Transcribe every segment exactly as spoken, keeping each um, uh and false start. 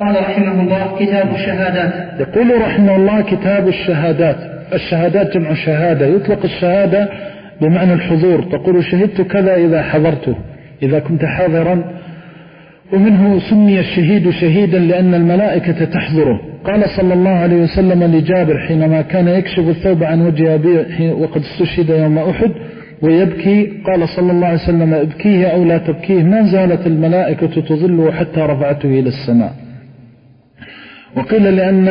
قال رحمه الله كتاب الشهادات. يقول رحمه الله كتاب الشهادات. الشهادات جمع شهادة، يطلق الشهادة بمعنى الحضور، تقول شهدت كذا إذا حضرته، إذا كنت حاضرا. ومنه سمي الشهيد شهيدا لأن الملائكة تحضره. قال صلى الله عليه وسلم لجابر حينما كان يكشف الثوب عن وجه أبيه وقد استشهد يوم أحد ويبكي، قال صلى الله عليه وسلم ابكيه أو لا تبكيه، ما زالت الملائكة تظله حتى رفعته إلى السماء. وقيل لأن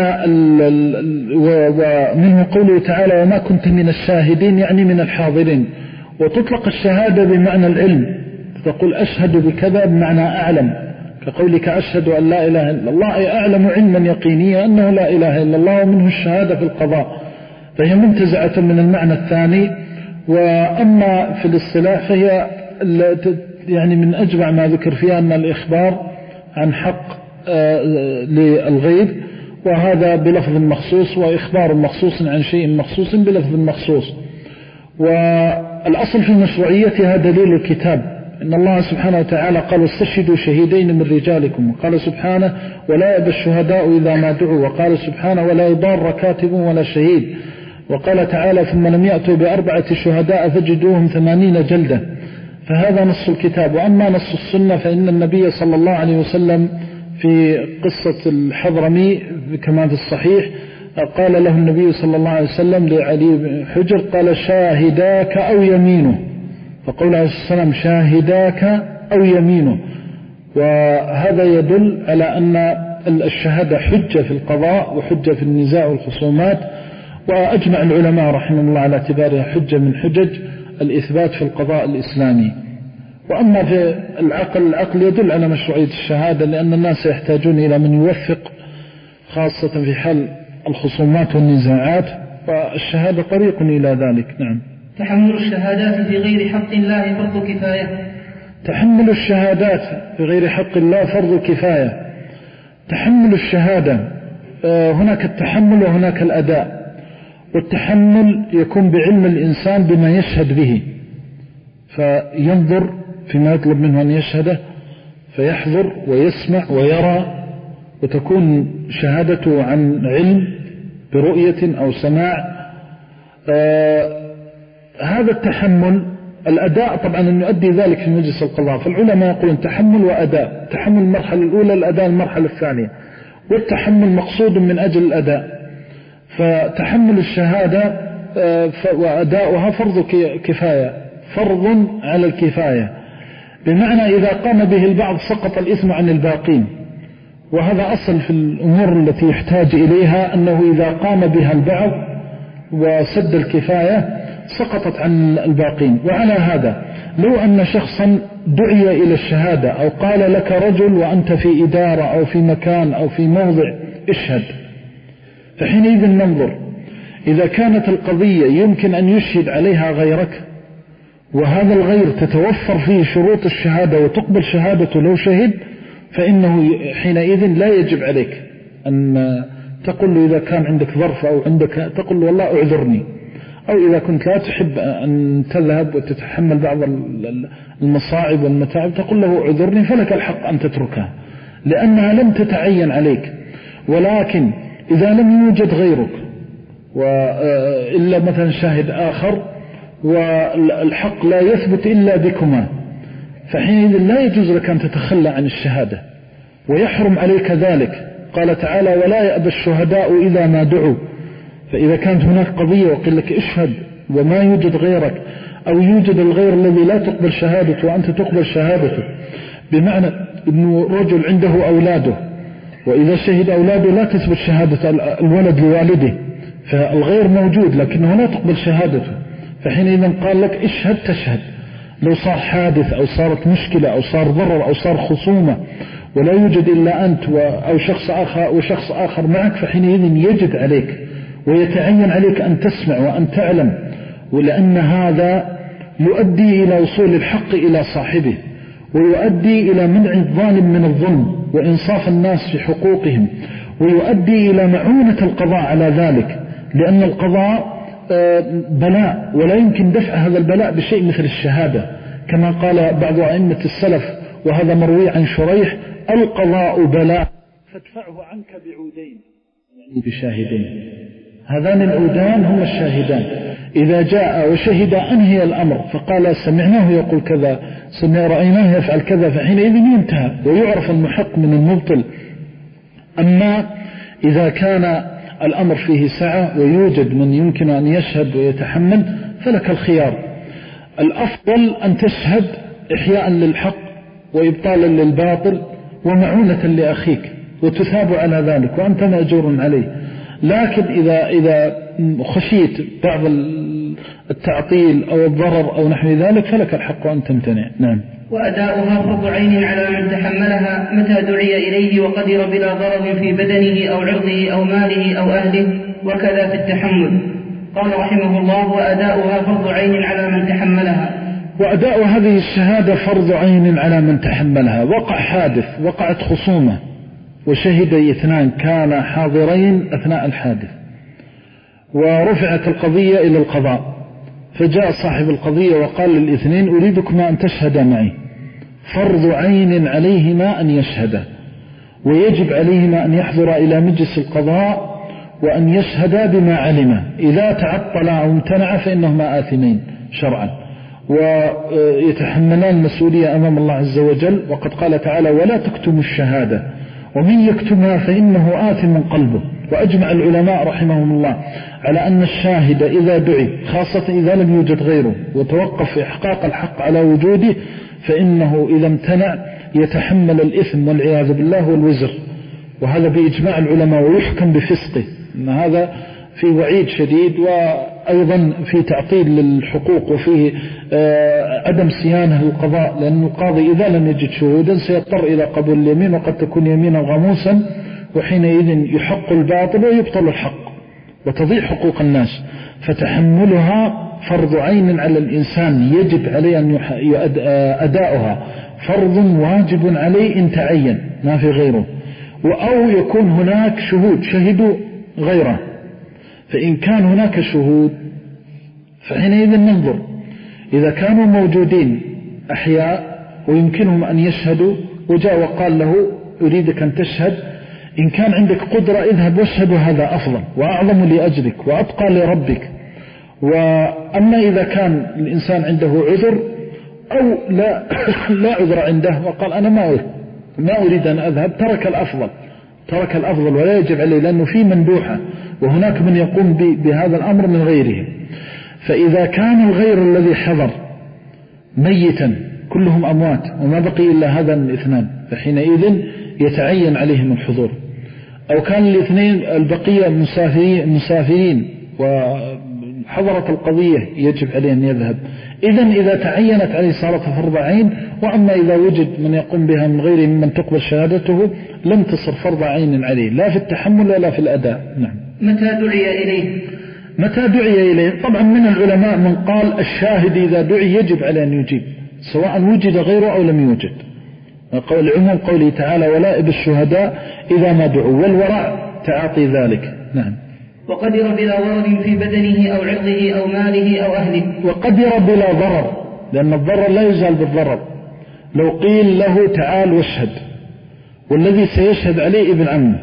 ومنه قوله تعالى وما كنت من الشاهدين، يعني من الحاضرين. وتطلق الشهادة بمعنى العلم، تقول أشهد بكذا بمعنى أعلم، كقولك أشهد أن لا إله إلا الله، أي أعلم علما يقينيا أنه لا إله إلا الله. ومنه الشهادة في القضاء، فهي منتزعة من المعنى الثاني. وأما في الاصطلاح فهي يعني من أجمع ما ذكر فيها أن الإخبار عن حق للغيب، وهذا بلفظ مخصوص، وإخبار مخصوص عن شيء مخصوص بلفظ مخصوص. والأصل في مشروعيتها دليل الكتاب، إن الله سبحانه وتعالى قال استشهدوا شهيدين من رجالكم، وقال سبحانه ولا يأبى الشهداء إذا ما دعوا، وقال سبحانه ولا يضار كاتب ولا شهيد، وقال تعالى ثم لم يأتوا بأربعة شهداء فجدوهم ثمانين جلدة. فهذا نص الكتاب. وأما نص السنة فإن النبي صلى الله عليه وسلم في قصة الحضرمي كما في الصحيح قال له النبي صلى الله عليه وسلم لعلي بن حجر قال شاهداك أو يمينه، فقول عليه السلام شاهداك أو يمينه. وهذا يدل على أن الشهادة حجة في القضاء وحجة في النزاع والخصومات، وأجمع العلماء رحمه الله على اعتبارها حجة من حجج الإثبات في القضاء الإسلامي. وأما في العقل، العقل يدل على مشروعية الشهادة، لأن الناس يحتاجون إلى من يوفق خاصة في حل الخصومات والنزاعات، والشهادة طريق إلى ذلك. نعم. تحمل الشهادات في غير حق الله فرض كفاية. تحمل الشهادات في غير حق الله فرض كفاية. تحمل الشهادة هناك التحمل وهناك الأداء. والتحمل يكون بعلم الإنسان بما يشهد به، فينظر فيما يطلب منه أن يشهده، فيحضر ويسمع ويرى، وتكون شهادته عن علم برؤية أو سماع. آه هذا التحمل. الأداء طبعا أن يؤدي ذلك في مجلس القضاء، فالعلماء يقولون تحمل وأداء. تحمل المرحلة الأولى، الأداء المرحلة الثانية. والتحمل مقصود من أجل الأداء. فتحمل الشهادة وأداؤها فرض كفاية، فرض على الكفاية، بمعنى إذا قام به البعض سقط الإثم عن الباقين. وهذا أصل في الأمور التي يحتاج إليها، أنه إذا قام بها البعض وسد الكفاية سقطت عن الباقين. وعلى هذا لو أن شخصا دعي إلى الشهادة أو قال لك رجل وأنت في إدارة أو في مكان أو في موضع اشهد، فحينئذ ننظر إذا كانت القضية يمكن أن يشهد عليها غيرك، وهذا الغير تتوفر فيه شروط الشهادة وتقبل شهادته لو شهد، فإنه حينئذ لا يجب عليك أن تقول له إذا كان عندك ظرف أو عندك تقول له والله أعذرني، أو إذا كنت لا تحب أن تذهب وتتحمل بعض المصاعب والمتاعب تقول له أعذرني، فلك الحق أن تتركها لأنها لم تتعين عليك. ولكن إذا لم يوجد غيرك وإلا مثلا شاهد آخر والحق لا يثبت إلا بكما، فحينئذ لا يجوز لك أن تتخلى عن الشهادة ويحرم عليك ذلك. قال تعالى ولا يأبى الشهداء إذا ما دعوا. فإذا كانت هناك قضية وقل لك اشهد وما يوجد غيرك، أو يوجد الغير الذي لا تقبل شهادته وأنت تقبل شهادته، بمعنى أنه رجل عنده أولاده وإذا شهد أولاده لا تثبت شهادة الولد لوالده، فالغير موجود لكنه لا تقبل شهادته، فحينئذ قال لك اشهد تشهد. لو صار حادث أو صارت مشكلة أو صار ضرر أو صار خصومة ولا يوجد إلا أنت أو شخص آخر وشخص آخر معك، فحينئذ يجد عليك ويتعين عليك أن تسمع وأن تعلم، ولأن هذا يؤدي إلى وصول الحق إلى صاحبه، ويؤدي إلى منع الظالم من الظلم وإنصاف الناس في حقوقهم، ويؤدي إلى معونة القضاء على ذلك، لأن القضاء بلاء ولا يمكن دفع هذا البلاء بشيء مثل الشهادة، كما قال بعض أئمة السلف وهذا مروي عن شريح القضاء بلاء فادفعه عنك بعودين، يعني بشاهدين. هذان العودان هم الشاهدان. إذا جاء وشهد أنهي الأمر فقال سمعناه يقول كذا، سمع رأيناه يفعل كذا، فحينئذ ينتهى ويعرف المحق من المبطل. أما إذا كان الأمر فيه سعة ويوجد من يمكن أن يشهد ويتحمل فلك الخيار. الأفضل أن تشهد إحياء للحق وإبطالا للباطل ومعونة لأخيك وتثاب على ذلك وأنت مأجور عليه. لكن إذا, إذا خشيت بعض التعطيل أو الضرر أو نحو ذلك فلك الحق أن تمتنع. نعم. وأداؤها فرض عين على من تحملها متى دعي إليه وقدر بلا ضرر في بدنه أو عرضه أو ماله أو أهله، وكذا في التحمل. قال رحمه الله: وأداؤها فرض عين على من تحملها. وأداء هذه الشهادة فرض عين على من تحملها. وقع حادث، وقعت خصومة وشهد اثنان كان حاضرين أثناء الحادث، ورفعت القضية إلى القضاء، فجاء صاحب القضية وقال للاثنين: أريدكما أن تشهدا معي. فرض عين عليهما أن يشهدا، ويجب عليهما أن يحضر إلى مجلس القضاء وأن يشهدا بما علم. إذا تعطل أو امتنع فإنهما آثمين شرعا، ويتحملان المسؤولية أمام الله عز وجل. وقد قال تعالى: ولا تكتموا الشهادة ومن يكتمها فإنه آثم قلبه. وأجمع العلماء رحمهم الله على أن الشاهد إذا دعي، خاصة إذا لم يوجد غيره وتوقف إحقاق الحق على وجوده، فإنه إذا امتنع يتحمل الإثم والعياذ بالله والوزر، وهذا بإجماع العلماء، ويحكم بفسقه. إن هذا في وعيد شديد، وأيضا في تعطيل للحقوق، وفيه عدم صيانة للقضاء، لأن القاضي إذا لم يجد شهودا سيضطر إلى قبول اليمين، وقد تكون يمينا غموسا، وحينئذ يحق الباطل ويبطل الحق وتضيع حقوق الناس. فتحملها فرض عين على الإنسان، يجب عليه أن أداؤها فرض واجب عليه إن تعين، ما في غيره. أو يكون هناك شهود شهدوا غيره، فإن كان هناك شهود فحينئذ ننظر. إذا كانوا موجودين أحياء ويمكنهم أن يشهدوا وجاء وقال له: أريدك أن تشهد، إن كان عندك قدرة اذهب واشهد، هذا أفضل وأعظم لأجلك وأتقى لربك. وأما إذا كان الإنسان عنده عذر أو لا, لا عذر عنده وقال أنا ما أريد, ما أريد أن أذهب، ترك الأفضل ترك الأفضل ولا يجب عليه، لأنه في مندوحة، وهناك من يقوم بهذا الأمر من غيره. فإذا كان الغير الذي حضر ميتا كلهم أموات وما بقي إلا هذا الاثنان، فحينئذ يتعين عليهم الحضور. أو كان الاثنين البقية مسافرين, مسافرين وحضرت القضية يجب عليه أن يذهب. إذن إذا تعينت عليه صارت فرض عين. وأما إذا وجد من يقوم بها من غيره ممن تقبل شهادته لم تصر فرض عين عليه، لا في التحمل ولا في الأداء. نعم. متى دعي إليه؟ متى دعي إليه؟ طبعا من العلماء من قال الشاهد إذا دعي يجب عليه أن يجيب سواء وجد غيره أو لم يوجد، العموم قوله تعالى: ولائب الشهداء إذا ما دعوا، والورع تعاطي ذلك. نعم. وقدر بلا ضرر في بدنه أو عرضه أو ماله أو أهله. وقدر بلا ضرر، لأن الضرر لا يزال بالضرر. لو قيل له تعال واشهد، والذي سيشهد عليه ابن عمه،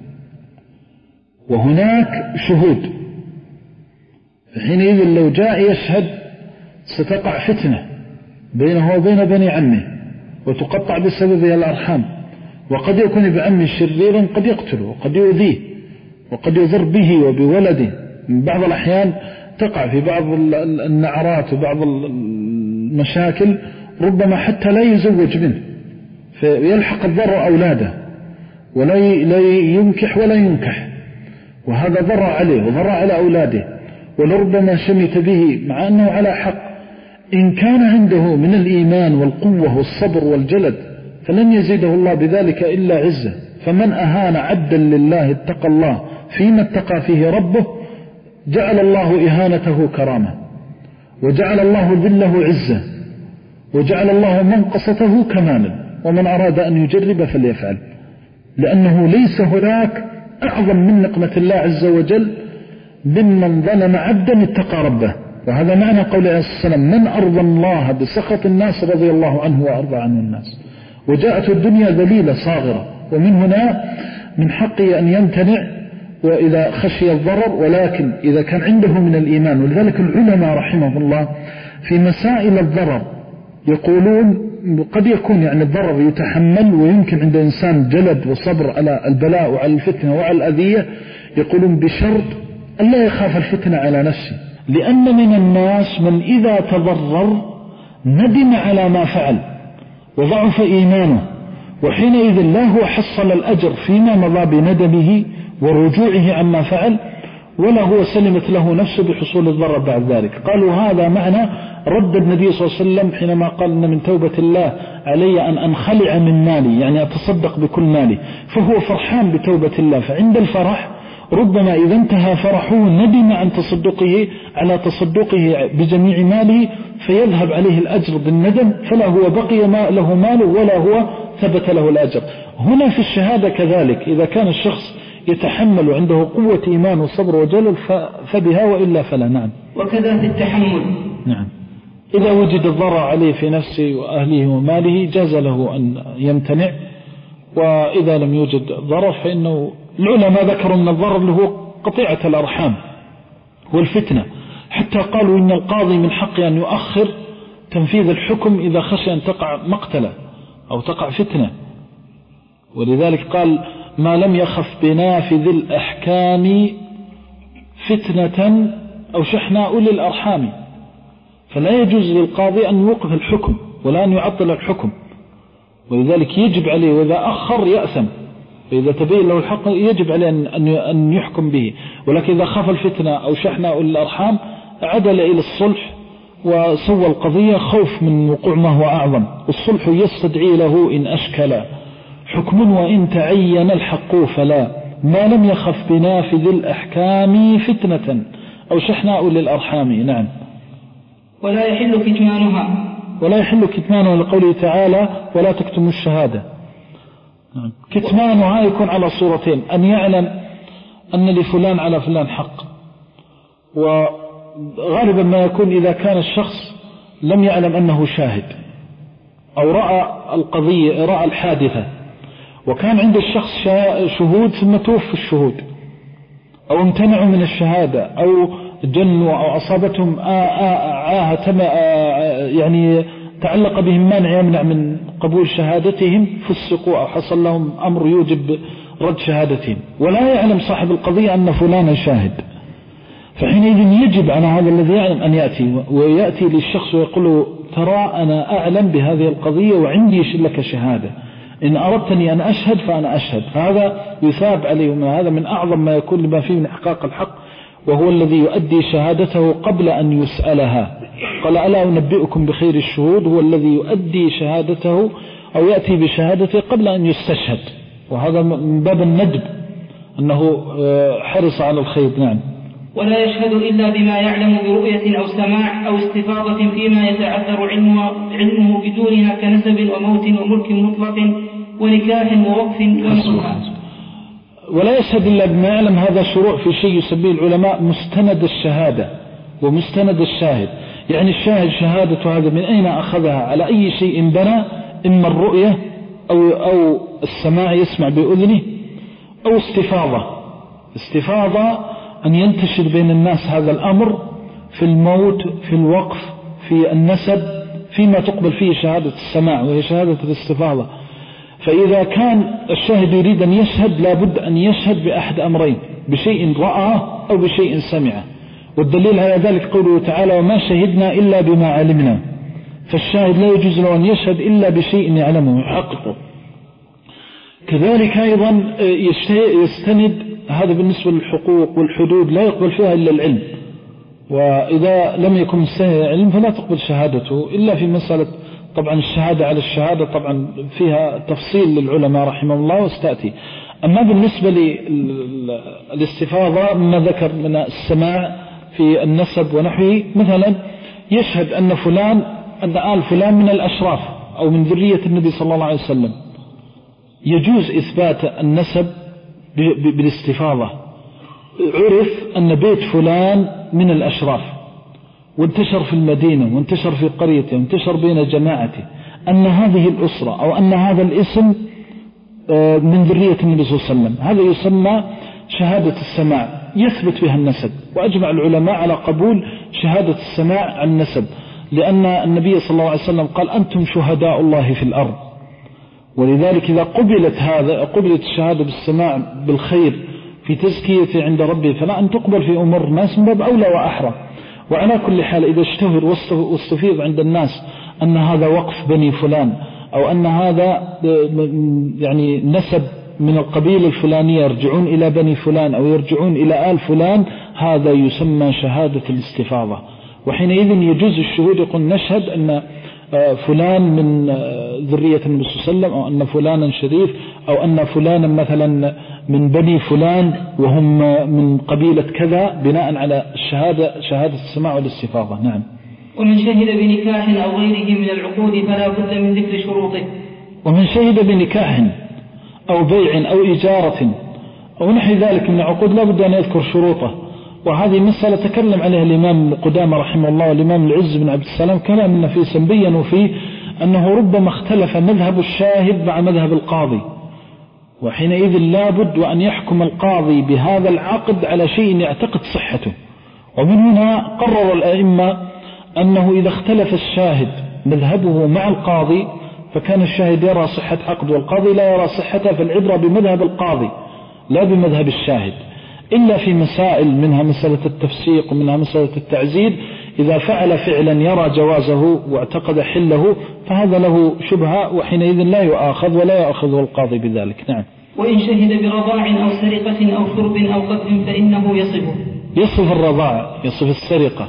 وهناك شهود، حينئذ لو جاء يشهد ستقع فتنة بينه وبين بني عمه، وتقطع بسببها الأرحام، وقد يكون ابن عمه شريرا قد يقتله وقد يؤذيه وقد يضر به وبولده. من بعض الأحيان تقع في بعض النعرات وبعض المشاكل ربما حتى لا يزوج منه، فيلحق الضرر أولاده ولا ينكح ولا ينكح، وهذا ضر عليه وضر على أولاده، ولربما شمت به مع أنه على حق. إن كان عنده من الإيمان والقوة والصبر والجلد فلن يزيده الله بذلك إلا عزة. فمن أهان عبدا لله اتقى الله فيما اتقى فيه ربه، جعل الله إهانته كرامة، وجعل الله ذله عزة، وجعل الله منقصته كمالا. ومن أراد أن يجرب فليفعل، لأنه ليس هناك أعظم من نقمة الله عز وجل ممن ظلم عبدا اتقى ربه. وهذا معنى قول عليه الصلاة والسلام: من أرضى الله بسخط الناس رضي الله عنه وأرضى عنه الناس. وجاءت الدنيا ذليلة صاغرة، ومن هنا من حقه أن يمتنع وإذا خشي الضرر، ولكن إذا كان عنده من الإيمان. ولذلك العلماء رحمه الله في مسائل الضرر يقولون قد يكون يعني الضرر يتحمل ويمكن عند إنسان جلد وصبر على البلاء وعلى الفتنة وعلى الأذية، يقولون بشرط أن لا يخاف الفتنة على نفسه، لأن من الناس من إذا تضرر ندم على ما فعل وضعف إيمانه، وحينئذ لا هو حصل الأجر فيما مضى بندمه ورجوعه عما فعل، ولا هو سلمت له نفسه بحصول الضرر بعد ذلك. قالوا هذا معنى رد النبي صلى الله عليه وسلم حينما قال إن من توبة الله علي أن أنخلع من مالي، يعني أتصدق بكل مالي، فهو فرحان بتوبة الله. فعند الفرح ربما إذا انتهى فرحه ندم عن تصدقه على تصدقه بجميع ماله، فيذهب عليه الأجر بالندم، فلا هو بقي ما له ماله ولا هو ثبت له الأجر. هنا في الشهادة كذلك، إذا كان الشخص يتحمل وعنده قوة إيمان وصبر وجلل فبها، وإلا فلا. نعم. وكذا في التحمل. نعم. إذا وجد الضرر عليه في نفسه وأهله وماله جاز له أن يمتنع، وإذا لم يوجد ضرر فإنه العلماء ذكروا من الضرر اللي هو قطيعة الأرحام والفتنة، حتى قالوا إن القاضي من حقه أن يؤخر تنفيذ الحكم إذا خشي أن تقع مقتلة أو تقع فتنة. ولذلك قال ما لم يخف بنافذ الأحكام فتنة أو شحناء أولي الأرحام، فلا يجوز للقاضي أن يوقف الحكم ولا أن يعطل الحكم، ولذلك يجب عليه وإذا أخر يأثم، فإذا تبين له الحق يجب عليه أن يحكم به. ولكن إذا خاف الفتنة أو شحناء أولي الأرحام عدل إلى الصلح وسوى القضية خوف من وقوع ما هو أعظم. الصلح يستدعي له إن أشكل حكم وإن تعين الحق فلا، ما لم يخف بنافذ الأحكام فتنة أو شحناء للأرحام. نعم. ولا يحل كتمانها. ولا يحل كتمانها لقوله تعالى ولا تكتموا الشهادة. نعم. كتمانها يكون على صورتين: أن يعلم أن لفلان على فلان حق، وغالبا ما يكون إذا كان الشخص لم يعلم أنه شاهد أو رأى القضية رأى الحادثة وكان عند الشخص شهود ثم توفوا الشهود أو امتنعوا من الشهادة أو جنوا أو أصابتهم عاهة يعني تعلق بهم مانع يمنع من قبول شهادتهم، فسقوا أو حصل لهم أمر يوجب رد شهادتهم، ولا يعلم صاحب القضية أن فلانا شاهد، فحينئذ يجب على هذا الذي يعلم أن يأتي ويأتي للشخص ويقول ترى أنا أعلم بهذه القضية وعندي لك شهادة، إن أردتني أن أشهد فأنا أشهد. هذا يثاب عليه، هذا من أعظم ما يكون لما فيه من إحقاق الحق، وهو الذي يؤدي شهادته قبل أن يسألها. قال ألا أنبئكم بخير الشهود، هو الذي يؤدي شهادته أو يأتي بشهادته قبل أن يستشهد، وهذا من باب الندب أنه حرص على الخير. نعم. ولا يشهد إلا بما يعلم برؤية أو سماع أو استفاضة فيما يتعذر علمه, علمه بدونها كنسب وموت وملك مطلق ونكاح ووقف ونصوح. ولا يشهد إلا بما يعلم، هذا شروع في شيء يسميه العلماء مستند الشهادة ومستند الشاهد. يعني الشاهد شهادته هذا من أين أخذها، على أي شيء بنى، إما الرؤية أو, أو السماع يسمع بأذنه أو استفاضة. استفاضة أن ينتشر بين الناس هذا الأمر في الموت في الوقف في النسب فيما تقبل فيه شهادة السماع وهي شهادة الاستفاضة. فإذا كان الشاهد يريد أن يشهد لابد أن يشهد بأحد أمرين: بشيء رأى أو بشيء سمع. والدليل على ذلك قوله تعالى وما شهدنا إلا بما علمنا، فالشاهد لا يجوز له أن يشهد إلا بشيء يعلمه يحققه. كذلك أيضا يستند، هذا بالنسبة للحقوق والحدود لا يقبل فيها إلا العلم، وإذا لم يكن مستند العلم فلا تقبل شهادته إلا في مسألة. طبعا الشهادة على الشهادة طبعا فيها تفصيل للعلماء رحمه الله واستأتي. أما بالنسبة للاستفاضة ما ذكر من السماع في النسب ونحوه، مثلا يشهد أن فلان أن آل فلان من الأشراف أو من ذرية النبي صلى الله عليه وسلم، يجوز إثبات النسب بالاستفاضة. عرف أن بيت فلان من الأشراف وانتشر في المدينة وانتشر في قريته وانتشر بين جماعته أن هذه الأسرة أو أن هذا الاسم من ذرية النبي صلى الله عليه وسلم، هذا يسمى شهادة السماع يثبت بها النسب، وأجمع العلماء على قبول شهادة السماع عن النسب، لأن النبي صلى الله عليه وسلم قال أنتم شهداء الله في الأرض. ولذلك إذا قبلت هذا قبلت الشهادة بالسماع بالخير في تزكية عند ربه فلا أن تقبل في أمور الناس من باب أولى وأحرى. وعلى كل حال إذا اشتهر واستفيض عند الناس أن هذا وقف بني فلان أو أن هذا يعني نسب من القبيلة الفلانية يرجعون إلى بني فلان أو يرجعون إلى آل فلان، هذا يسمى شهادة الاستفاضة. وحينئذ يجوز الشهود يقول نشهد أن فلان من ذرية النبي صلى الله عليه وسلم، أو أن فلانا شريف، أو أن فلانا مثلا من بني فلان وهم من قبيلة كذا، بناء على الشهادة شهادة السماع والاستفاضة. نعم. ومن شهد بنكاح أو غيره من العقود فلا بد من ذكر شروطه. ومن شهد بنكاح أو بيع أو إجارة أو نحو ذلك من العقود لا بد أن يذكر شروطه. وهذه مسألة تكلم عليها الإمام قدامى رحمه الله والإمام العز بن عبد السلام كلام نفيسا بيّنوا فيه أنه ربما اختلف مذهب الشاهد مع مذهب القاضي، وحينئذ لا بد أن يحكم القاضي بهذا العقد على شيء يعتقد صحته. ومن هنا قرر الأئمة أنه إذا اختلف الشاهد مذهبه مع القاضي فكان الشاهد يرى صحة عقد والقاضي لا يرى صحته، فالعبرة بمذهب القاضي لا بمذهب الشاهد، إلا في مسائل منها مسألة التفسيق ومنها مسألة التعزير. إذا فعل فعلا يرى جوازه واعتقد حله فهذا له شبهة، وحينئذ لا يؤاخذ ولا يأخذه القاضي بذلك. نعم. وإن شهد برضاع أو سرقة أو شرب أو قتل فإنه يصفه. يصف الرضاع، يصف السرقة،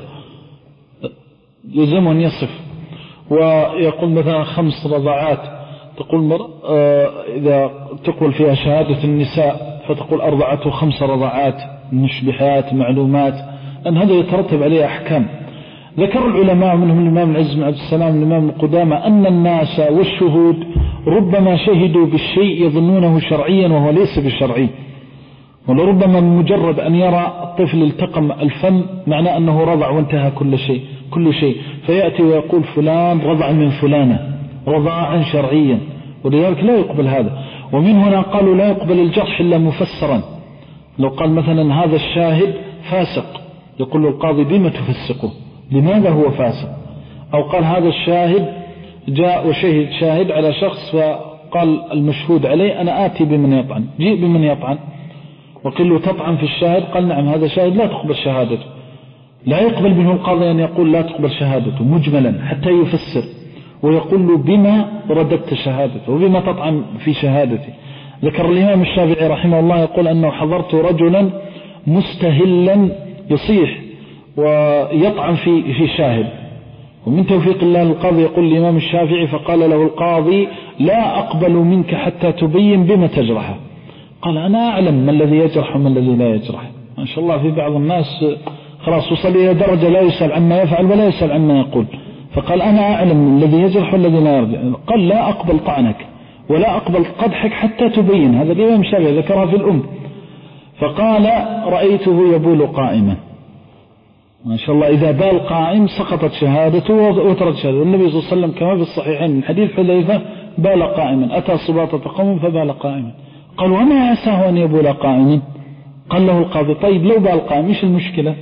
يلزم أن يصف. ويقول مثلا خمس رضاعات، تقول مر... آه إذا تقول فيها شهادة النساء فتقول أرضعته خمس رضاعات مشبهات معلومات، أن هذا يترتب عليه أحكام. ذكر العلماء منهم الإمام العز بن عبد السلام والإمام القدامى أن الناس والشهود ربما شهدوا بالشيء يظنونه شرعيا وهو ليس بشرعي، ولربما مجرد أن يرى الطفل التقم الفم معنى أنه رضع وانتهى كل شيء كل شيء فيأتي ويقول فلان رضع من فلانة رضاعا شرعيا، ولذلك لا يقبل هذا. ومن هنا قالوا لا يقبل الجرح إلا مفسرا. لو قال مثلا هذا الشاهد فاسق يقول القاضي بما تفسقه، لماذا هو فاسق؟ أو قال هذا الشاهد جاء وشهد شاهد على شخص فقال المشهود عليه أنا آتي بمن يطعن، جيء بمن يطعن، وقال له تطعن في الشاهد، قال نعم هذا شاهد لا تقبل شهادته. لا يقبل منه القاضي أن يقول لا تقبل شهادته مجملا حتى يفسر ويقول له بما رددت شهادته وبما تطعن في شهادتي. ذكر الإمام الشافعي رحمه الله يقول أنه حضرت رجلا مستهلا يصيح ويطعن في في شاهد، ومن توفيق الله القاضي يقول الإمام الشافعي فقال له القاضي لا أقبل منك حتى تبين بما تجرحه. قال أنا أعلم ما الذي يجرح وما الذي لا يجرح. ما شاء الله في بعض الناس خلاص وصل إلى درجة لا يسأل عما يفعل ولا يسأل عما يقول، فقال أنا أعلم الذي يجرح والذي لا يرجع. قال لا أقبل طعنك ولا أقبل قدحك حتى تبين. هذا الإمام الشافعي ذكرها في الأم. فقال رأيته يبول قائما. ما شاء الله إذا بال قائم سقطت شهادته وترد شهادته. النبي صلى الله عليه وسلم كما في الصحيحين من حديث حذيفة بال قائما، أتى صباطة قوم فبال قائما. قال وما عساه أن يبول قائما؟ قال له القاضي طيب لو بال قائم إيش المشكلة؟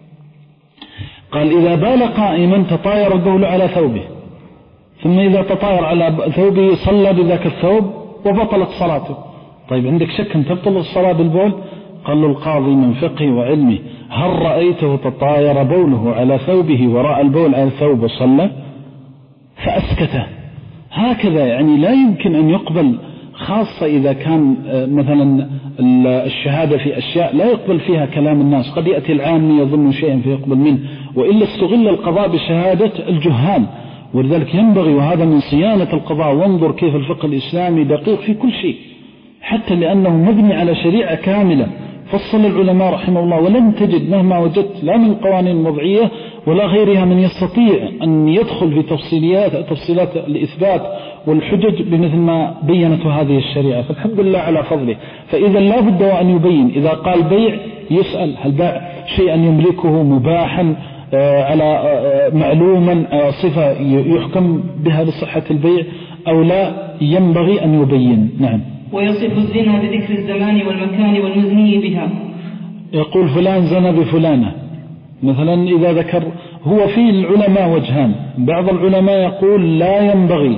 قال إذا بال قائما تطاير البول على ثوبه، ثم إذا تطاير على ثوبه صلى بذاك الثوب وبطلت صلاته. طيب عندك شك أن تبطل الصلاة بالبول؟ قال له القاضي من فقه وعلمه هل رأيته تطاير بوله على ثوبه وراء البول على الثوب وصلى؟ فأسكته. هكذا يعني لا يمكن أن يقبل، خاصة إذا كان مثلا الشهادة في أشياء لا يقبل فيها كلام الناس، قد يأتي العام يظن شيئا فيقبل منه، وإلا استغل القضاء بشهادة الجهال. ولذلك ينبغي، وهذا من صيانة القضاء، وانظر كيف الفقه الإسلامي دقيق في كل شيء، حتى لأنه مبني على شريعة كاملة فصل العلماء رحمه الله، ولن تجد مهما وجدت لا من قوانين وضعية ولا غيرها من يستطيع أن يدخل في تفصيليات تفصيلات الإثبات والحجج بمثل ما بينت هذه الشريعة. فالحمد لله على فضله. فإذا لا بد أن يبين، إذا قال بيع يسأل هل باع شيئا يملكه مباحا على معلوما صفة يحكم بها لصحة البيع أو لا، ينبغي أن يبين. نعم. ويصف الزنا بذكر الزمان والمكان والمزني بها. يقول فلان زنى بفلانة مثلا، إذا ذكر هو في العلماء وجهان. بعض العلماء يقول لا ينبغي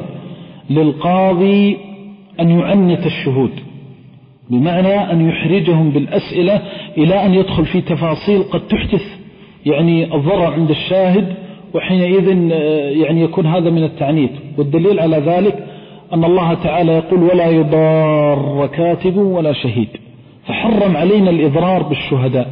للقاضي أن يعنت الشهود، بمعنى أن يحرجهم بالأسئلة إلى أن يدخل في تفاصيل قد تحدث يعني الضرر عند الشاهد، وحينئذ يعني يكون هذا من التعنيت. والدليل على ذلك أن الله تعالى يقول ولا يضار كاتب ولا شهيد، فحرم علينا الإضرار بالشهداء.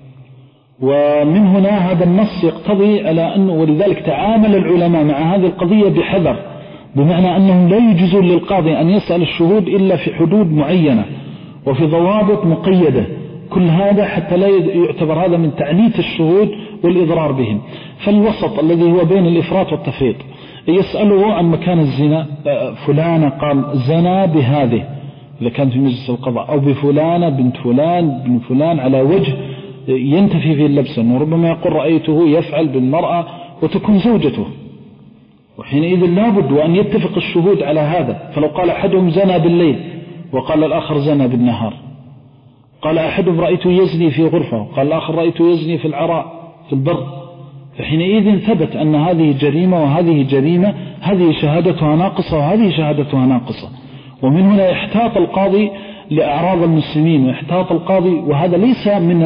ومن هنا هذا النص يقتضي على أنه، ولذلك تعامل العلماء مع هذه القضية بحذر، بمعنى أنهم لا يجوزون للقاضي أن يسأل الشهود إلا في حدود معينة وفي ضوابط مقيدة، كل هذا حتى لا يعتبر هذا من تعنيت الشهود والإضرار بهم. فالوسط الذي هو بين الإفراط والتفريط، يسأله عن مكان الزنا، فلان قال زنا بهذه إذا كان في مجلس القضاء، أو بفلانة بنت فلان بن فلان على وجه ينتفي فيه اللبس، وربما يقول رأيته يفعل بالمرأة وتكون زوجته، وحينئذ لابد وأن يتفق الشهود على هذا. فلو قال أحدهم زنى بالليل وقال الآخر زنى بالنهار، قال أحدهم رأيته يزني في غرفة وقال الآخر رأيته يزني في العراء في البر، فحينئذ ثبت أن هذه جريمة وهذه جريمة، هذه شهادتها ناقصة وهذه شهادتها ناقصة. ومن هنا يحتاط القاضي لأعراض المسلمين، ويحتاط القاضي، وهذا ليس من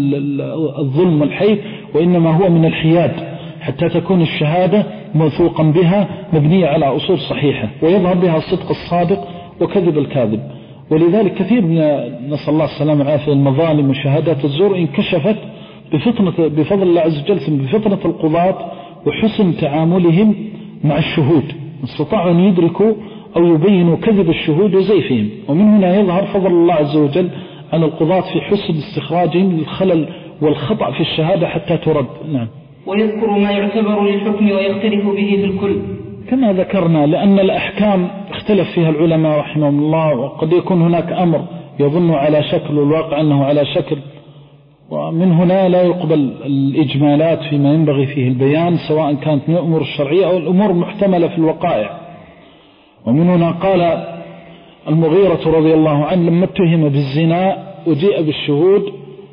الظلم والحيف، وإنما هو من الحياد، حتى تكون الشهادة موثوقا بها مبنية على أصول صحيحة، ويظهر بها الصدق الصادق وكذب الكاذب. ولذلك كثير من نسأل الله السلامة والعافية المظالم وشهادات الزور انكشفت بفطنة بفضل الله عز وجل، بفطنة القضاة وحسن تعاملهم مع الشهود، استطاعوا أن يدركوا أو يبينوا كذب الشهود وزيفهم. ومن هنا يظهر فضل الله عز وجل على القضاة في حسن استخراجهم للخلل والخطأ في الشهادة حتى ترد. نعم. ويذكر ما يعتبر للحكم ويختلف به في الكل كما ذكرنا، لأن الأحكام اختلف فيها العلماء رحمهم الله، وقد يكون هناك أمر يظن على شكل والواقع أنه على شكل، ومن هنا لا يقبل الإجمالات فيما ينبغي فيه البيان، سواء كانت من الأمور الشرعية أو الأمور محتملة في الوقائع. ومن هنا قال المغيرة رضي الله عنه لما اتهم بالزنا وجيء بالشهود،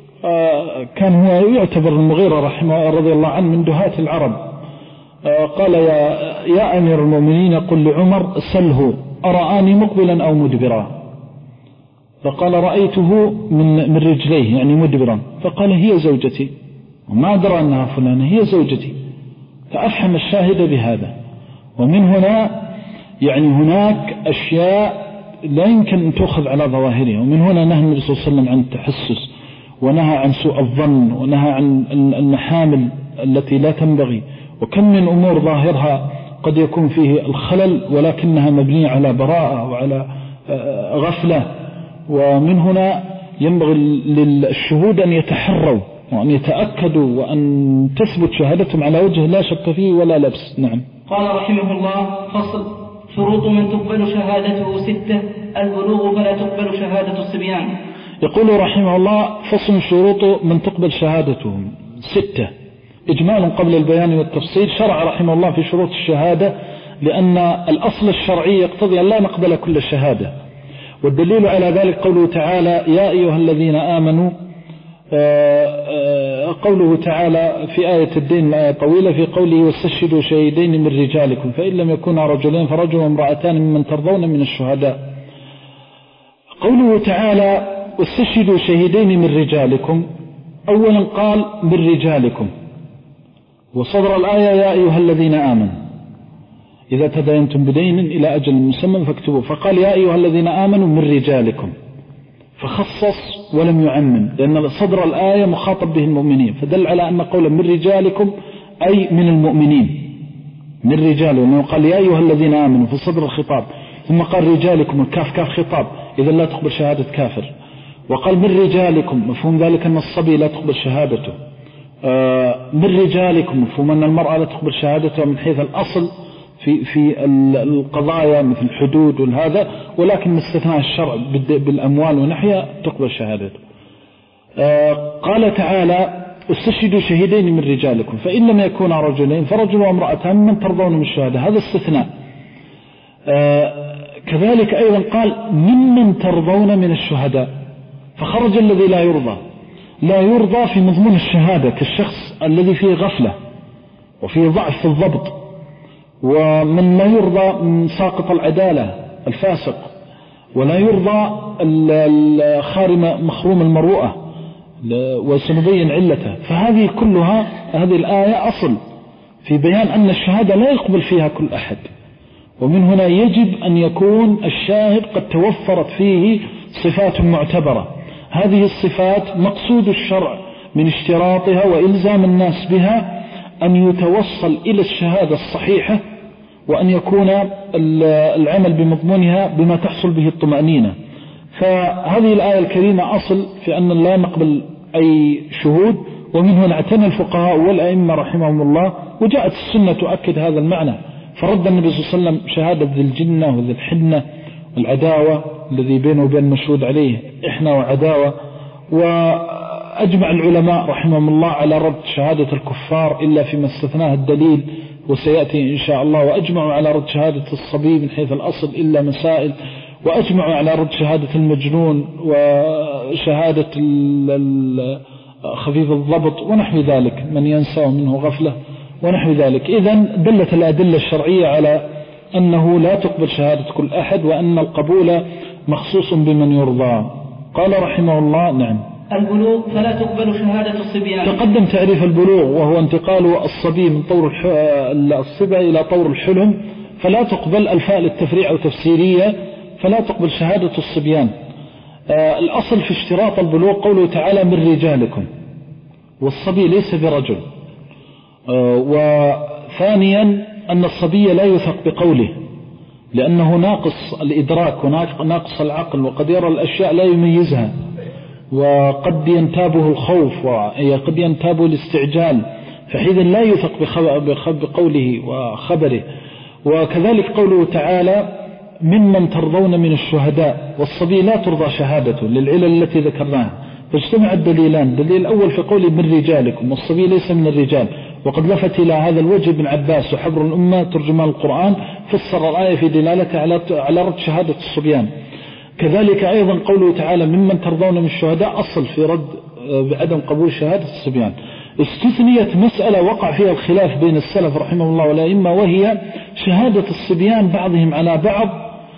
كان هو يعتبر المغيرة رحمه رضي الله عنه من دهاة العرب، قال يا, يا أمير المؤمنين قل لعمر سله أرآني مقبلا أو مدبرا، فقال رأيته من, من رجليه يعني مدبرا، فقال هي زوجتي، وما أدرى أنها فلانة، هي زوجتي، فأفهم الشاهد بهذا. ومن هنا يعني هناك أشياء لا يمكن أن تأخذ على ظواهرها. ومن هنا نهى النبي صلى الله عليه وسلم عن التحسس، ونهى عن سوء الظن، ونهى عن المحامل التي لا تنبغي. وكم من أمور ظاهرها قد يكون فيه الخلل ولكنها مبنية على براءة وعلى غفلة. ومن هنا ينبغي للشهود أن يتحروا وأن يتأكدوا وأن تثبت شهادتهم على وجه لا شك فيه ولا لبس. نعم. قال رحمه الله: فصل. شروط من تقبل شهادته ستة: البلوغ فلا تقبل شهادة الصبيان. يقول رحمه الله: فصل. شروط من تقبل شهادتهم ستة، إجمال قبل البيان والتفصيل. شرع رحمه الله في شروط الشهادة لأن الأصل الشرعي يقتضي أن لا نقبل كل شهادة، والدليل على ذلك قوله تعالى: يا أيها الذين آمنوا. قوله تعالى في آية الدين آية طويلة في قوله: واستشهدوا شهيدين من رجالكم فإن لم يكونا رجلين فرجل وامرأتان ممن ترضون من الشهداء. قوله تعالى: واستشهدوا شهيدين من رجالكم، أولا قال من رجالكم، وصدر الآية: يا أيها الذين آمنوا إذا تداينتم بدين إلى أجل مسمى فاكتبوا، فقال: يا أيها الذين آمنوا من رجالكم، فخصص ولم يعمم، لأن صدر الآية مخاطب به المؤمنين، فدل على أن قولا من رجالكم أي من المؤمنين، من رجال، لأنه قال: يا أيها الذين آمنوا في صدر الخطاب، ثم قال رجالكم، الكاف كاف خطاب، إذا لا تقبل شهادة كافر. وقال من رجالكم، مفهوم ذلك أن الصبي لا تقبل شهادته. من رجالكم مفهوم أن المرأة لا تقبل شهادتها من حيث الأصل في في القضايا مثل الحدود والهذا، ولكن استثناء الشرع بالأموال ونحيها تقبل شهادته. قال تعالى: استشهدوا شهيدين من رجالكم فإن لم يكونا رجلين فرجل وامرأتان من ترضون من الشهادة، هذا استثناء. كذلك أيضا قال ممن ترضون من الشهداء، فخرج الذي لا يرضى. لا يرضى في مضمون الشهادة كالشخص الذي فيه غفلة وفيه ضعف في الضبط، ومن لا يرضى من ساقط العدالة الفاسق، ولا يرضى الخارم مخروم المروءة، وسنبين علته. فهذه كلها هذه الآية أصل في بيان أن الشهادة لا يقبل فيها كل أحد، ومن هنا يجب أن يكون الشاهد قد توفرت فيه صفات معتبرة. هذه الصفات مقصود الشرع من اشتراطها وإلزام الناس بها أن يتوصل إلى الشهادة الصحيحة، وأن يكون العمل بمضمونها بما تحصل به الطمأنينة. فهذه الآية الكريمة أصل في أن لا نقبل أي شهود، ومن هنا اعتنى الفقهاء والأئمة رحمهم الله، وجاءت السنة تؤكد هذا المعنى. فرد النبي صلى الله عليه وسلم شهادة ذي الجنة وذي الحنة العداوة الذي بينه وبين المشهود عليه إحنا وعداوة. وأجمع العلماء رحمهم الله على رد شهادة الكفار إلا فيما استثناه الدليل وسيأتي إن شاء الله، وأجمعوا على رد شهادة الصبي من حيث الأصل إلا مسائل، وأجمعوا على رد شهادة المجنون وشهادة خفيف الضبط ونحو ذلك، من ينسى منه غفلة ونحو ذلك. إذن دلت الأدلة الشرعية على أنه لا تقبل شهادة كل أحد، وأن القبول مخصوص بمن يرضى. قال رحمه الله نعم. البلوغ فلا تقبل شهادة الصبيان. تقدم تعريف البلوغ، وهو انتقال الصبي من طور الصبا إلى طور الحلم، فلا تقبل الفاء للتفريع أو تفسيرية، فلا تقبل شهادة الصبيان. آه الأصل في اشتراط البلوغ قوله تعالى من رجالكم، والصبي ليس برجل. آه وثانيا أن الصبي لا يثق بقوله، لأنه ناقص الإدراك وناقص العقل، وقد يرى الأشياء لا يميزها، وقد ينتابه الخوف وقد ينتابه الاستعجال، فحيث لا يثق بقوله وخبره. وكذلك قوله تعالى ممن ترضون من الشهداء، والصبي لا ترضى شهادته للعلل التي ذكرناها. فاجتمع الدليلان، الدليل الأول في قوله من رجالكم، والصبي ليس من الرجال، وقد لفت إلى هذا الوجه ابن عباس وحبر الأمة ترجمان القرآن، فسر الآية في دلالة على رد شهادة الصبيان. كذلك أيضا قوله تعالى ممن ترضون من الشهداء أصل في رد بعدم قبول شهادة الصبيان. استثنيت مسألة وقع فيها الخلاف بين السلف رحمه الله والأئمة، وهي شهادة الصبيان بعضهم على بعض.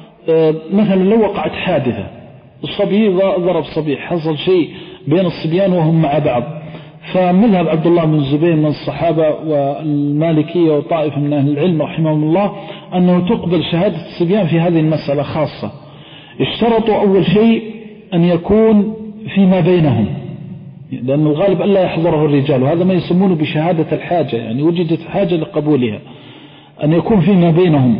مثلا لو وقعت حادثة، الصبي ضرب صبي، حصل شيء بين الصبيان وهم مع بعض، فمذهب عبد الله بن الزبير من الصحابة والمالكية وطائفة من أهل العلم رحمهم الله أنه تقبل شهادة الصبيان في هذه المسألة خاصة. اشترطوا أول شيء أن يكون فيما بينهم، لأن الغالب ألا يحضره الرجال، وهذا ما يسمونه بشهادة الحاجة، يعني وجدت حاجة لقبولها، أن يكون فيما بينهم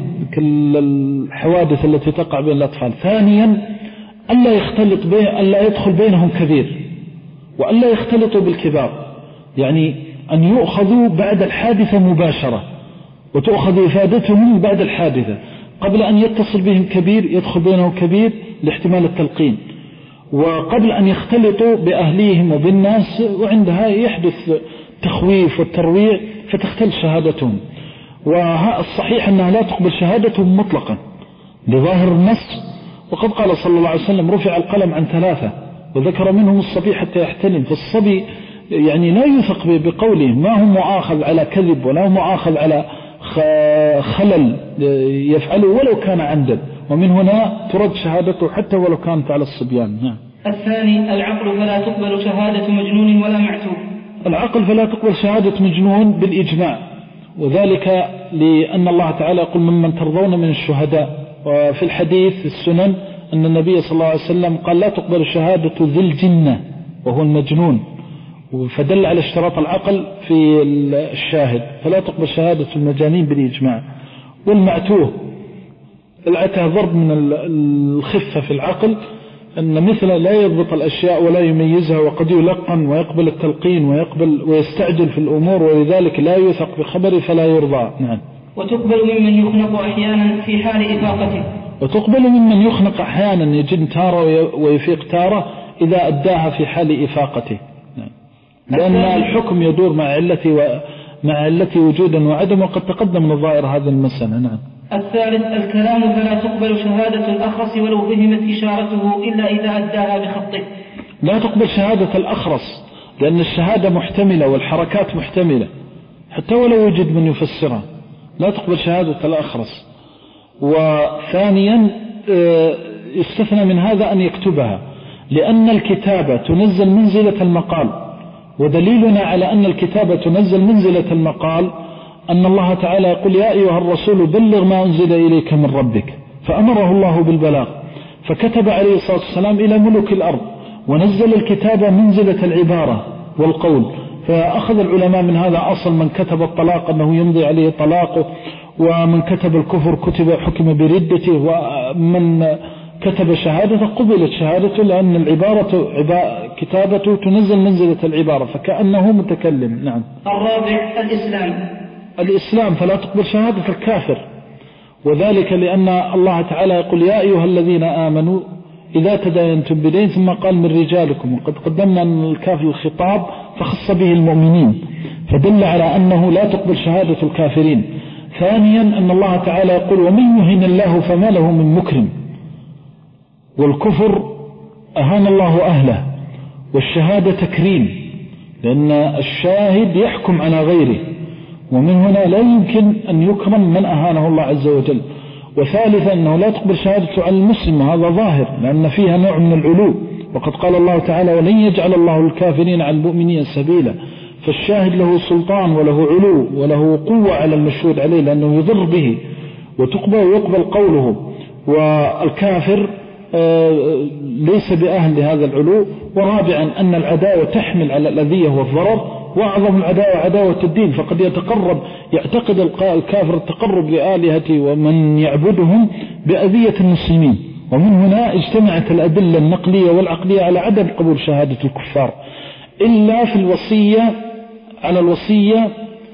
كالحوادث التي تقع بين الأطفال. ثانيا ألا يختلط بين ألا يدخل بينهم كبير، وألا يختلطوا بالكبار، يعني أن يؤخذوا بعد الحادثة مباشرة، وتؤخذ إفادتهم بعد الحادثة قبل أن يتصل بهم كبير يدخل بينهم كبير لاحتمال التلقين، وقبل أن يختلطوا بأهليهم وبالناس، وعندها يحدث تخويف والترويع فتختل شهادتهم. والصحيح أنها لا تقبل شهادتهم مطلقا بظاهر النص، وقد قال صلى الله عليه وسلم رفع القلم عن ثلاثة، وذكر منهم الصبي حتى يحتلم. فالصبي يعني لا يثق بقوله، ما هو مؤاخذ على كذب ولا هو مؤاخذ على خلل يفعله ولو كان عمدا، ومن هنا ترد شهادته حتى ولو كانت على الصبيان. نعم. الثاني العقل فلا تقبل شهادة مجنون ولا معتوه. العقل فلا تقبل شهادة مجنون بالإجماع، وذلك لأن الله تعالى يقول ممن ترضون من الشهداء. وفي الحديث في السنن أن النبي صلى الله عليه وسلم قال لا تقبل شهادة ذي الجنة وهو المجنون، فدل على اشتراط العقل في الشاهد، فلا تقبل شهادة المجانين بالإجماع. والمعتوه العته ضرب من الخفة في العقل، أن مثل لا يضبط الأشياء ولا يميزها، وقد يلقن ويقبل التلقين ويقبل ويستعجل في الأمور، ولذلك لا يثق بخبره فلا يرضى. نعم. وتقبل ممن يخنق أحيانا في حال إفاقته. وتقبل ممن يخنق أحيانا يجن تارة ويفيق تارة إذا أداها في حال إفاقته. نعم. لأن الحكم يدور مع علته ومع علته وجودا وعدم، وقد تقدم نظائر هذه المسألة. نعم. الثالث الكلام، فلا تقبل شهادة الأخرس ولو فهمت إشارته إلا إذا أداها بخطه. لا تقبل شهادة الأخرس لأن الشهادة محتملة والحركات محتملة حتى ولو وجد من يفسرها، لا تقبل شهادة الأخرس. وثانيا يستثنى من هذا أن يكتبها، لأن الكتابة تنزل منزلة المقال، ودليلنا على أن الكتابة تنزل منزلة المقال أن الله تعالى يقول يا أيها الرسول بلغ ما أنزل إليك من ربك، فأمره الله بالبلاغ، فكتب عليه الصلاة والسلام إلى ملوك الأرض، ونزل الكتابة منزلة العبارة والقول. فأخذ العلماء من هذا أصل من كتب الطلاق أنه يمضي عليه طلاقه، ومن كتب الكفر كتب حكم بردته، ومن كتب شهادة قبلت شهادته، لأن العبارة كتابته تنزل منزلة العبارة فكأنه متكلم. نعم. الرابع الإسلام. الإسلام فلا تقبل شهادة الكافر، وذلك لأن الله تعالى يقول يا أيها الذين آمنوا إذا تداينتم بدين، ثم قال من رجالكم، وقد قدمنا أن الكافر الخطاب فخص به المؤمنين، فدل على أنه لا تقبل شهادة الكافرين. ثانيا أن الله تعالى يقول ومن يهن الله فما له من مكرم، والكفر أهان الله أهله، والشهادة تكريم لأن الشاهد يحكم على غيره، ومن هنا لا يمكن أن يكرم من أهانه الله عز وجل. وثالثا أنه لا تقبل شهادته على المسلم، وهذا ظاهر لأن فيها نوع من العلو، وقد قال الله تعالى ولن يجعل الله الكافرين على المؤمنين سبيلا، فالشاهد له سلطان وله علو وله قوة على المشهود عليه لأنه يضر به، وتقبل ويقبل قوله. والكافر ليس بأهل لهذا العلو. ورابعا أن العداوة تحمل على الأذية والضرر، وأعظم العداوة عداوة الدين، فقد يتقرب يعتقد الكافر التقرب لآلهته ومن يعبدهم بأذية المسلمين. ومن هنا اجتمعت الأدلة النقلية والعقلية على عدم قبول شهادة الكفار، إلا في الوصية على الوصية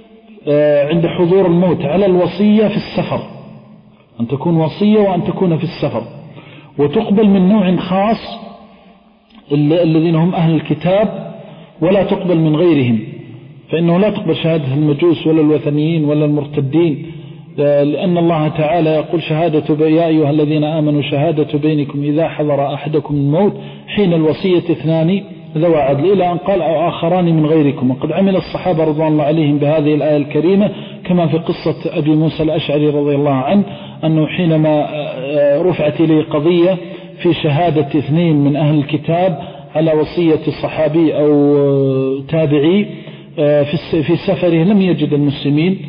عند حضور الموت، على الوصية في السفر، أن تكون وصية وأن تكون في السفر. وتقبل من نوع خاص الذين هم أهل الكتاب، ولا تقبل من غيرهم، فإنه لا تقبل شهادة المجوس ولا الوثنيين ولا المرتدين، لأن الله تعالى يقول شهادة يا أيها الذين آمنوا شهادة بينكم إذا حضر أحدكم الموت حين الوصية اثنان ذوى عدل، إلى أن قال أو آخران من غيركم. وقد عمل الصحابة رضوان الله عليهم بهذه الآية الكريمة، كما في قصة أبي موسى الأشعري رضي الله عنه أنه حينما رفعت إليه قضية في شهادة اثنين من أهل الكتاب على وصية الصحابي أو تابعي في سفره لم يجد المسلمين،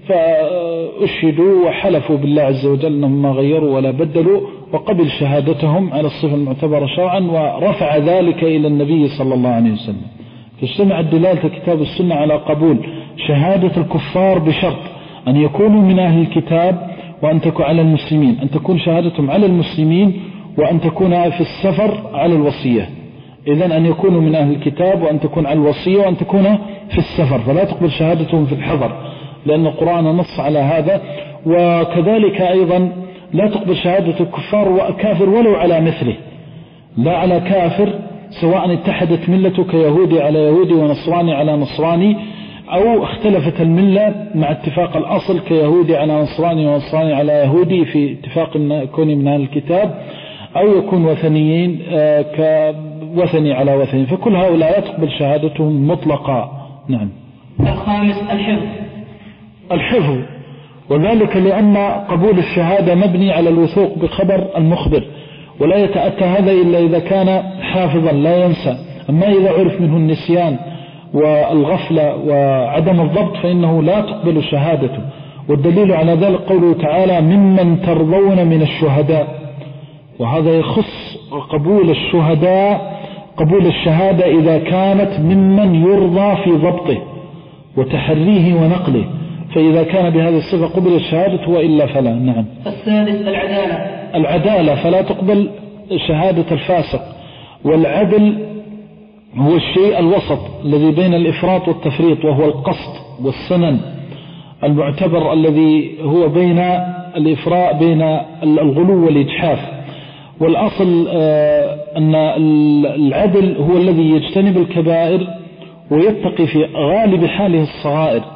فأشهدوا وحلفوا بالله عز وجل أنهم ما غيروا ولا بدلوا، وقبل شهادتهم على الصفة المعتبرة شرعا، ورفع ذلك إلى النبي صلى الله عليه وسلم. فاجتمعت دلالة كتاب السنة على قبول شهادة الكفار بشرط أن يكونوا من أهل الكتاب، وأن تكون على المسلمين أن تكون شهادتهم على المسلمين، وأن تكون في السفر على الوصية. إذن أن يكونوا من أهل الكتاب، وأن تكون على الوصية، وأن تكون في السفر، فلا تقبل شهادتهم في الحضر لأن القرآن نص على هذا. وكذلك أيضا لا تقبل شهادة الكفار وكافر ولو على مثله، لا على كافر سواء اتحدت ملته كيهودي على يهودي ونصراني على نصراني، أو اختلفت الملة مع اتفاق الأصل كيهودي على نصراني ونصراني على يهودي في اتفاق كوني من أهل الكتاب، أو يكون وثنيين كوثني على وثني، فكل هؤلاء تقبل شهادتهم مطلقا. نعم. الخامس الحفظ. الحفظ، وذلك لأن قبول الشهادة مبني على الوثوق بخبر المخبر، ولا يتأتى هذا إلا إذا كان حافظا لا ينسى. أما إذا عرف منه النسيان والغفلة وعدم الضبط فإنه لا تقبل شهادته. والدليل على ذلك قوله تعالى ممن ترضون من الشهداء، وهذا يخص قبول الشهداء، قبول الشهادة إذا كانت ممن يرضى في ضبطه وتحريه ونقله، فإذا كان بهذه الصفة قبل الشهادة وإلا فلا. نعم. الثالث العدالة. العدالة فلا تقبل شهادة الفاسق. والعدل هو الشيء الوسط الذي بين الإفراط والتفريط، وهو القصد والسنن المعتبر الذي هو بين الإفراط بين الغلو والإجحاف. والأصل أن العدل هو الذي يجتنب الكبائر ويتقي في غالب حاله الصغائر.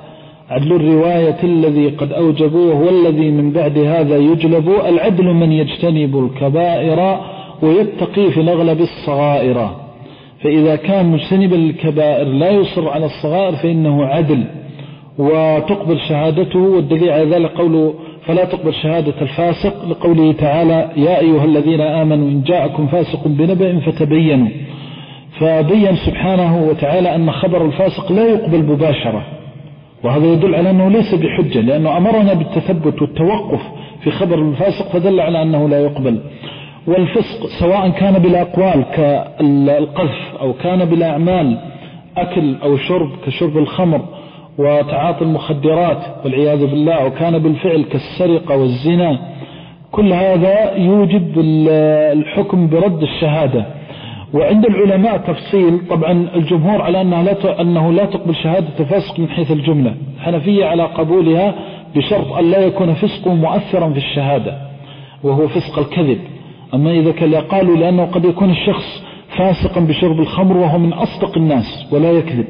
عدل الرواية الذي قد أوجبوه والذي من بعد هذا يجلب، العدل من يجتنب الكبائر ويتقي في الأغلب الصغائر. فإذا كان مجتنبا للكبائر لا يصر على الصغائر فإنه عدل وتقبل شهادته. والدليل على ذلك قوله فلا تقبل شهادة الفاسق لقوله تعالى يا أيها الذين آمنوا إن جاءكم فاسق بنبأ فتبينوا. فبين سبحانه وتعالى أن خبر الفاسق لا يقبل مباشرة، وهذا يدل على أنه ليس بحجة، لأنه أمرنا بالتثبت والتوقف في خبر الفاسق فدل على أنه لا يقبل. والفسق سواء كان بالأقوال كالقذف أو كان بالأعمال أكل أو شرب كشرب الخمر وتعاطي المخدرات والعياذ بالله، وكان بالفعل كالسرقة والزنا، كل هذا يوجب الحكم برد الشهادة. وعند العلماء تفصيل، طبعا الجمهور على أنه لا أنه لا تقبل شهادة فاسق من حيث الجملة، الحنفية على قبولها بشرط أن لا يكون فسقه مؤثرا في الشهادة وهو فسق الكذب. أما إذا كان قالوا لأنه قد يكون الشخص فاسقا بشرب الخمر وهو من أصدق الناس ولا يكذب،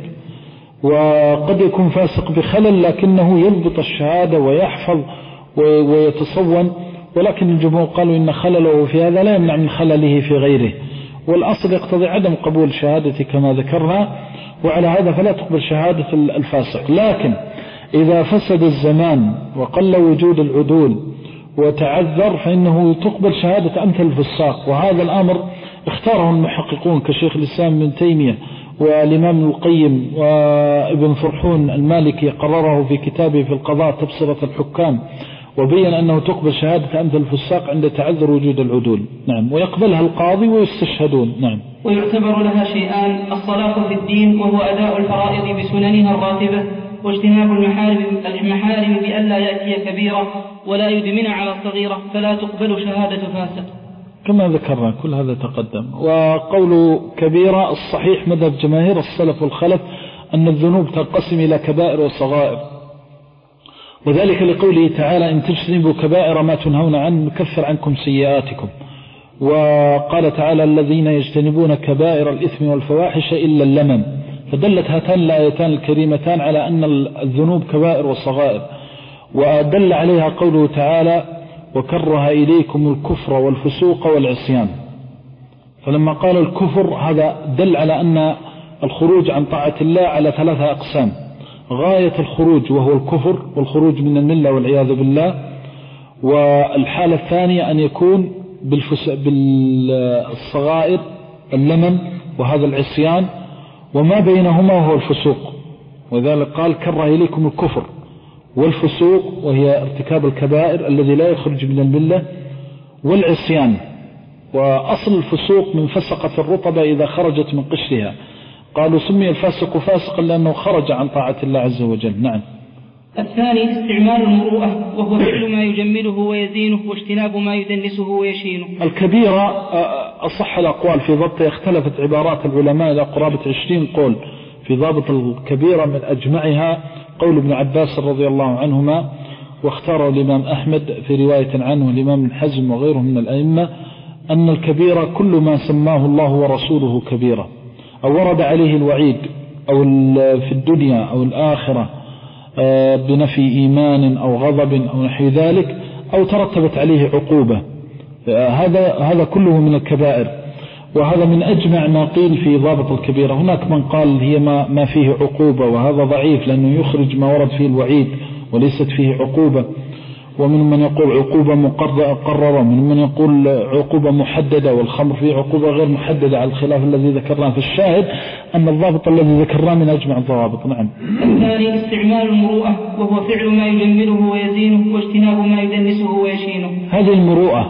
وقد يكون فاسق بخلل لكنه يضبط الشهادة ويحفظ ويتصون، ولكن الجمهور قالوا إن خلله في هذا لا يمنع من خلله في غيره، والأصل يقتضي عدم قبول شهادة كما ذكرنا، وعلى هذا فلا تقبل شهادة الفاسق. لكن إذا فسد الزمان وقل وجود العدول وتعذر فإنه تقبل شهادة أمثل الفساق، وهذا الأمر اختاره المحققون كشيخ الإسلام ابن تيمية والإمام ابن القيم وابن فرحون المالكي قرره في كتابه في القضاء تبصرة الحكام، وبين أنه تقبل شهادة أمثل الفساق عند تعذر وجود العدول. نعم، ويقبلها القاضي ويستشهدون. نعم. ويعتبر لها شيئان: الصلاة في الدين وهو أداء الفرائض بسننها الراتبة، واجتناب المحارم, المحارم بألا يأتي كبيرة ولا يدمن على صغيرة، فلا تقبل شهادة فاسق كما ذكرنا. كل هذا تقدم. وقول كبيرة الصحيح مذهب جماهير السلف والخلف أن الذنوب تنقسم إلى كبائر وصغائر، وذلك لقوله تعالى إن تجتنبوا كبائر ما تنهون عنه نكفر عنكم سيئاتكم. وقال تعالى الذين يجتنبون كبائر الإثم والفواحش إلا اللمم. فدلت هاتان الآيتان الكريمتان على أن الذنوب كبائر وصغائر، ودل عليها قوله تعالى وكره إليكم الكفر والفسوق والعصيان. فلما قال الكفر هذا دل على أن الخروج عن طاعة الله على ثلاثة أقسام: غاية الخروج وهو الكفر والخروج من الملة والعياذ بالله، والحالة الثانية أن يكون بالصغائر اللمم وهذا العصيان، وما بينهما وهو الفسوق. وذلك قال كره إليكم الكفر والفسوق وهي ارتكاب الكبائر الذي لا يخرج من الملة، والعصيان. وأصل الفسوق من فسقة الرطبة إذا خرجت من قشرها، قالوا سمي الفاسق فاسقا لأنه خرج عن طاعة الله عز وجل. نعم. الثاني استعمال المروءة وهو فعل ما يجمله ويزينه واجتناب ما يدنسه ويشينه. الكبيرة أصح الأقوال في ضبطه، اختلفت عبارات العلماء إلى قرابة عشرين قول في ضابط الكبيرة، من أجمعها قول ابن عباس رضي الله عنهما، واختاره الإمام أحمد في رواية عنه الإمام ابن حزم وغيره من الأئمة أن الكبيرة كل ما سماه الله ورسوله كبيرة، أو ورد عليه الوعيد أو في الدنيا أو الآخرة بنفي إيمان أو غضب أو نحو ذلك، أو ترتبت عليه عقوبة، هذا هذا كله من الكبائر، وهذا من أجمع ما قيل في ضابط الكبيرة. هناك من قال هي ما, ما فيه عقوبة، وهذا ضعيف لأنه يخرج ما ورد فيه الوعيد وليست فيه عقوبة، ومن من يقول عقوبة مقررة، من من يقول عقوبة محددة، والخمر فيه عقوبة غير محددة على الخلاف الذي ذكرناه. في الشاهد أن الضابط الذي ذكرناه من أجمع الضوابط. نعم. الثاني استعمال المروءة وهو فعل ما يجمله ويزينه واجتناب ما يدنسه ويشينه. هذه المروءة،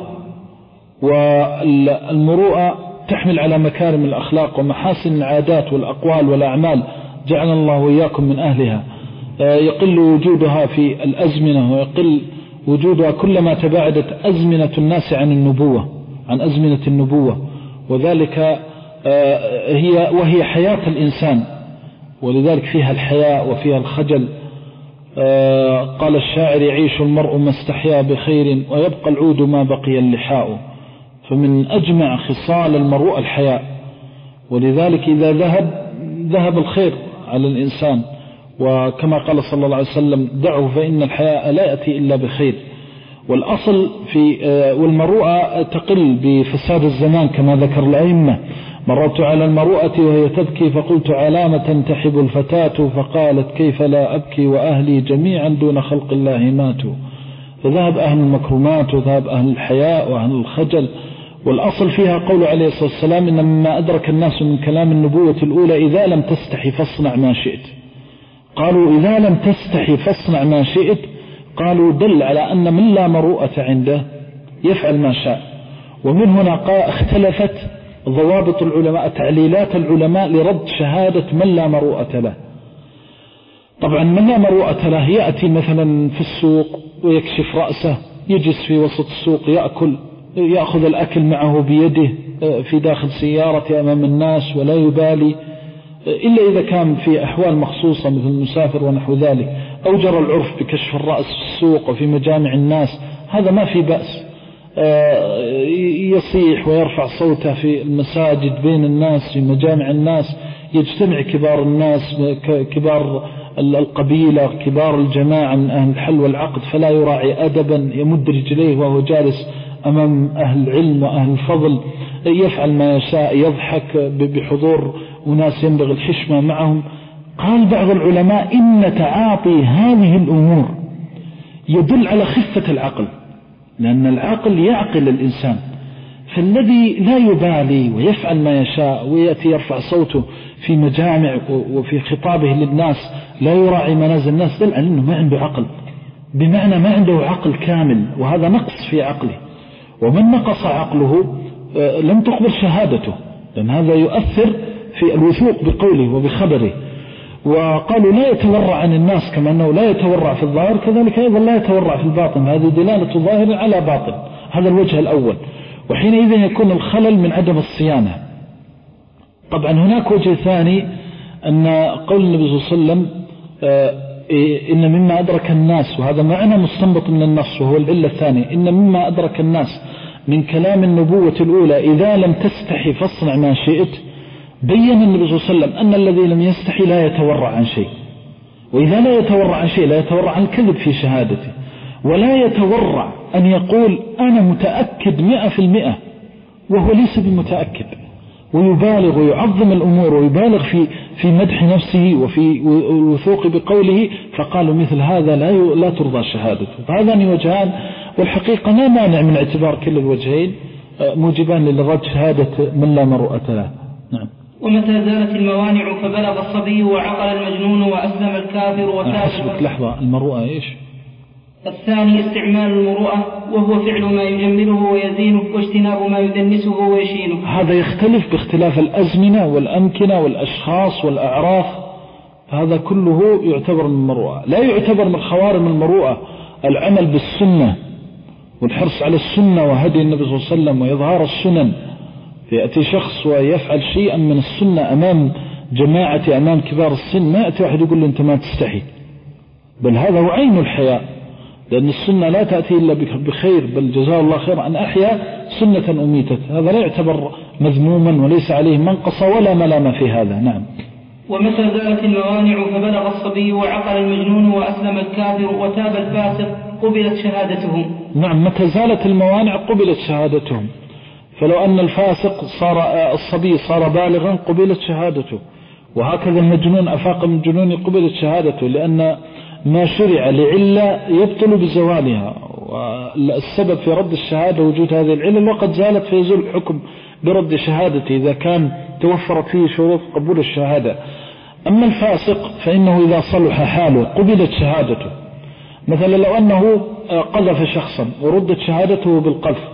والمروءة تحمل على مكارم الأخلاق ومحاسن العادات والأقوال والأعمال، جعل الله وإياكم من أهلها. يقل وجودها في الأزمنة ويقل وجودها كلما تباعدت أزمنة الناس عن النبوة عن أزمنة النبوة، وذلك هي وهي حياة الإنسان، ولذلك فيها الحياء وفيها الخجل. قال الشاعر يعيش المرء ما استحيا بخير ويبقى العود ما بقي اللحاء. فمن أجمع خصال المروءة الحياء، ولذلك إذا ذهب ذهب الخير على الإنسان، وكما قال صلى الله عليه وسلم دعوا فإن الحياء لا يأتي إلا بخير. والأصل في والمروءة تقل بفساد الزمان كما ذكر الأئمة. مررت على المروءة وهي تبكي فقلت علام تنتحب الفتاة فقالت كيف لا أبكي وأهلي جميعا دون خلق الله ماتوا. فذهب أهل المكرمات وذهب أهل الحياء وأهل الخجل. والأصل فيها قول عليه الصلاة والسلام إن مما أدرك الناس من كلام النبوة الأولى إذا لم تستحي فاصنع ما شئت. قالوا إذا لم تستحي فاصنع ما شئت، قالوا دل على أن من لا مروءة عنده يفعل ما شاء. ومن هنا اختلفت ضوابط العلماء تعليلات العلماء لرد شهادة من لا مروءة له. طبعا من لا مروءة له يأتي مثلا في السوق ويكشف رأسه، يجلس في وسط السوق يأكل، يأخذ الأكل معه بيده في داخل سيارة أمام الناس ولا يبالي، إلا إذا كان في أحوال مخصوصة مثل المسافر ونحو ذلك، أو جرى العرف بكشف الرأس في السوق وفي مجامع الناس، هذا ما في بأس. يصيح ويرفع صوته في المساجد بين الناس في مجامع الناس، يجتمع كبار الناس كبار القبيلة كبار الجماعة من أهل الحل والعقد، فلا يراعي أدبا، يمد رجليه وهو جالس أمام أهل العلم وأهل الفضل، يفعل ما يشاء، يضحك بحضور وناس ينبغي الحشمة معهم. قال بعض العلماء إن تعاطي هذه الأمور يدل على خفة العقل، لأن العقل يعقل الإنسان، فالذي لا يبالي ويفعل ما يشاء ويأتي يرفع صوته في مجامع وفي خطابه للناس لا يراعي منازل الناس، دل على أنه ما عنده عقل، بمعنى ما عنده عقل كامل، وهذا نقص في عقله. ومن نقص عقله لم تقبل شهادته، لأن هذا يؤثر في الوثوق بقوله وبخبره. وقالوا لا يتورع عن الناس كما أنه لا يتورع في الظاهر، كذلك أيضا لا يتورع في الباطن، هذه دلالة ظاهر على باطن. هذا الوجه الأول، وحينئذ يكون الخلل من عدم الصيانة. طبعا هناك وجه ثاني، أن قول النبي صلى الله عليه وسلم إن مما أدرك الناس، وهذا معنى مستنبط من النص وهو العلة الثانية، إن مما أدرك الناس من كلام النبوة الأولى إذا لم تستحي فاصنع ما شئت، بيّن النبي صلى الله عليه وسلم أن الذي لم يستحي لا يتورع عن شيء، وإذا لا يتورع عن شيء لا يتورع عن الكذب في شهادته، ولا يتورع أن يقول أنا متأكد مئة في المئة وهو ليس بمتأكد، ويبالغ ويعظم الأمور ويبالغ في في مدح نفسه وفي الوثوق بقوله. فقالوا مثل هذا لا لا ترضى شهادته. فهذان وجهان، والحقيقة لا مانع من اعتبار كل الوجهين موجبان للرد شهادة من لا مروءة له. نعم. ومتى زالت الموانع فبلغ الصبي وعقل المجنون وأسلم الكافر وتاب. حسبك لحظة، المروءة إيش؟ الثاني استعمال المروءة، وهو فعل ما يجمله ويزينه واجتناب ما يدنسه ويشينه. هذا يختلف باختلاف الأزمنة والأمكنة والأشخاص والأعراف، هذا كله يعتبر من المروءة. لا يعتبر من خوارم المروءة العمل بالسنة والحرص على السنة وهدي النبي صلى الله عليه وسلم وإظهار السنن. فيأتي شخص ويفعل شيئا من السنة أمام جماعة أمام كبار السن، ما يأتي واحد يقول له أنت ما تستحي، بل هذا هو عين الحياء، لأن السنة لا تأتي إلا بخير، بل جزاه الله خير أن أحيا سنة أميتت. هذا لا يعتبر مذموما وليس عليه منقص ولا ملام في هذا. نعم. ومتى زالت الموانع فبلغ الصبي وعقل المجنون وأسلم الكافر وتاب الفاسق قبلت شهادتهم. نعم، متى زالت الموانع قبلت شهادتهم. فلو أن الفاسق صار الصبي صار بالغا قبلت شهادته، وهكذا المجنون أفاق من جنون قبلت شهادته، لأن ما شرع لعلة يبطل بزوالها، والسبب في رد الشهادة وجود هذه العلة، وقد زالت فيزول الحكم برد شهادته إذا كان توفرت فيه شروط قبول الشهادة. أما الفاسق فإنه إذا صلح حاله قبلت شهادته. مثلا لو أنه قذف شخصا وردت شهادته بالقذف،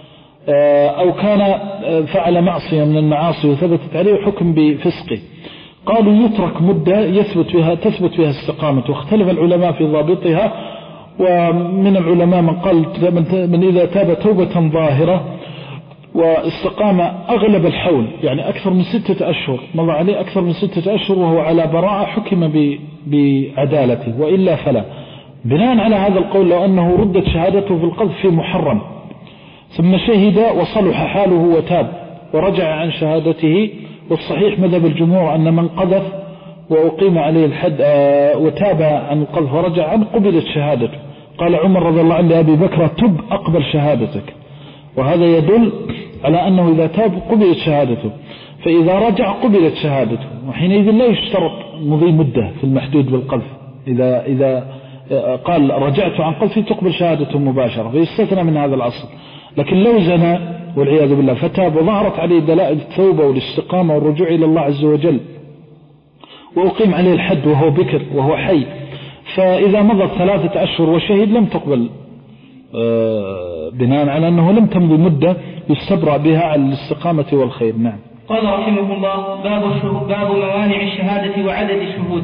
أو كان فعل معصية من المعاصي وثبتت عليه حكم بفسقه، قالوا يترك مدة يثبت فيها تثبت فيها استقامة. واختلف العلماء في ضابطها، ومن العلماء من قال من إذا تاب توبة ظاهرة واستقام أغلب الحول، يعني أكثر من ستة أشهر، مضى عليه أكثر من ستة أشهر وهو على براءة حكم بعدالته، وإلا فلا. بناء على هذا القول لو أنه ردت شهادته في القذف في محرم ثم شهد وصلح حاله وتاب ورجع عن شهادته، والصحيح مذهب الجمهور أن من قذف وأقيم عليه الحد وتاب عن القذف ورجع عنه قبلت شهادته. قال عمر رضي الله عنه لأبي بكر تب أقبل شهادتك، وهذا يدل على أنه إذا تاب قبلت شهادته، فإذا رجع قبلت شهادته، وحينئذ لا يشترط مضي مدة في المحدود بالقذف. إذا, إذا قال رجعت عن قذفي تقبل شهادته مباشرة، فيستثنى من هذا الأصل. لكن لو زنى والعياذ بالله فتاب وظهرت عليه دلائل التوبة والاستقامة والرجوع إلى الله عز وجل وأقيم عليه الحد وهو بكر وهو حي، فإذا مضت ثلاثة أشهر وشهد لم تقبل بناء على أنه لم تمضي مدة يستبرأ بها على الاستقامة والخير. نعم. قال رحمه الله باب, باب موانع الشهادة وعدد الشهود.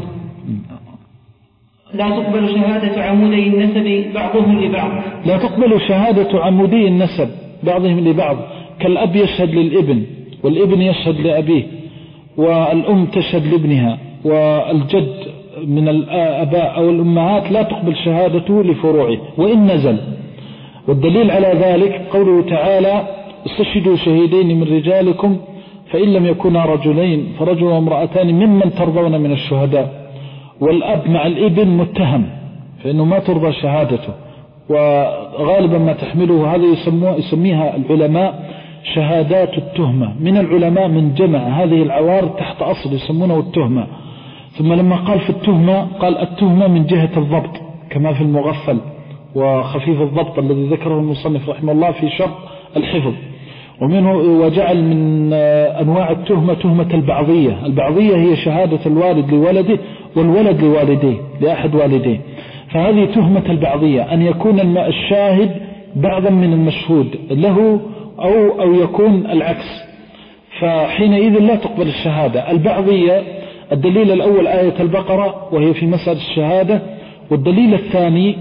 لا تقبل شهادة عمودي النسب بعضهم لبعض. لا تقبل شهادة عمودي النسب بعضهم لبعض، كالأب يشهد للابن والابن يشهد لأبيه والأم تشهد لابنها والجد من الآباء أو الأمهات لا تقبل شهادته لفروعه وإن نزل. والدليل على ذلك قوله تعالى استشهدوا شهيدين من رجالكم فإن لم يكونا رجلين فرجل وامرأتان ممن ترضون من الشهداء. والأب مع الابن متهم فإنه ما ترضى شهادته، وغالبا ما تحمله هذا يسميها العلماء شهادات التهمة. من العلماء من جمع هذه العوارض تحت أصل يسمونه التهمة. ثم لما قال في التهمة قال التهمة من جهة الضبط كما في المغفل وخفيف الضبط الذي ذكره المصنف رحمه الله في شرط الحفظ. ومنه وجعل من أنواع التهمة تهمة البعضية. البعضية هي شهادة الوالد لولده والولد لوالديه لأحد والديه، فهذه تهمة البعضية أن يكون الشاهد بعضا من المشهود له أو, أو يكون العكس، فحينئذ لا تقبل الشهادة. البعضية الدليل الأول آية البقرة وهي في مسألة الشهادة، والدليل الثاني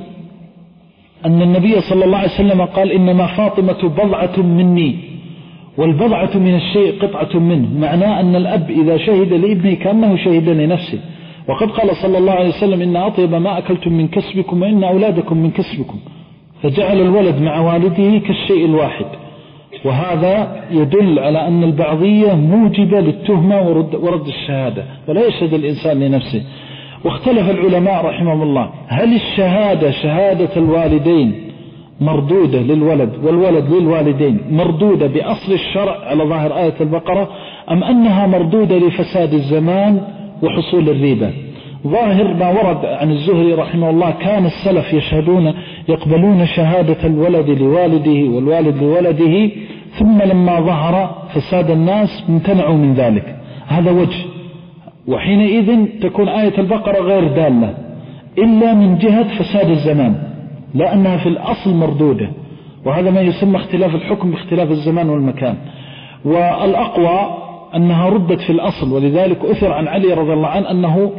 أن النبي صلى الله عليه وسلم قال إنما فاطمة بضعة مني، والبضعة من الشيء قطعة منه، معناه أن الأب إذا شهد لابنه كأنه شهد لنفسه. وقد قال صلى الله عليه وسلم إن أطيب ما أكلتم من كسبكم وإن أولادكم من كسبكم، فجعل الولد مع والده كالشيء الواحد. وهذا يدل على أن البعضية موجبة للتهمة ورد, ورد الشهادة، ولا يشهد الإنسان لنفسه. واختلف العلماء رحمهم الله هل الشهادة شهادة الوالدين مردودة للولد والولد للوالدين مردودة بأصل الشرع على ظاهر آية البقرة، أم أنها مردودة لفساد الزمان وحصول الريبة؟ ظاهر ما ورد عن الزهري رحمه الله كان السلف يشهدون يقبلون شهادة الولد لوالده والوالد لولده، ثم لما ظهر فساد الناس امتنعوا من ذلك. هذا وجه. وحينئذ تكون آية البقرة غير دالة إلا من جهة فساد الزمان، لأنها في الأصل مردودة، وهذا ما يسمى اختلاف الحكم باختلاف الزمان والمكان. والأقوى أنها ردت في الأصل، ولذلك أثر عن علي رضي الله عنه أنه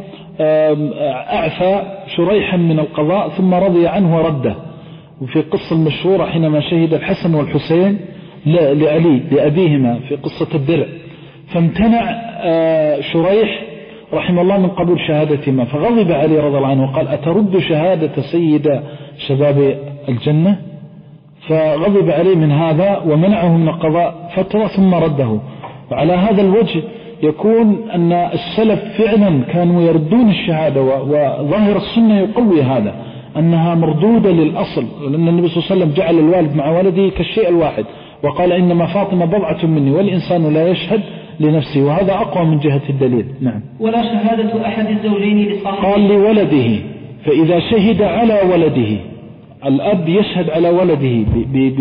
أعفى شريحا من القضاء ثم رضي عنه ورده. وفي قصة المشهورة حينما شهد الحسن والحسين لعلي لأبيهما في قصة الدرع، فامتنع شريح رحمه الله من قبول شهادتهما، فغضب علي رضي الله عنه وقال أترد شهادة سيد شباب الجنة؟ فغضب عليه من هذا ومنعه من القضاء فترة ثم رده. وعلى هذا الوجه يكون أن السلف فعلا كانوا يردون الشهادة، وظاهر السنة يقوي هذا أنها مردودة للأصل، لأن النبي صلى الله عليه وسلم جعل الوالد مع والده كالشيء الواحد، وقال إنما فاطمة بضعة مني والإنسان لا يشهد لنفسه، وهذا أقوى من جهة الدليل. نعم. ولا شهادة أحد الزوجين لصاحبه. قال لولده، فإذا شهد على ولده الأب يشهد على ولده ب ب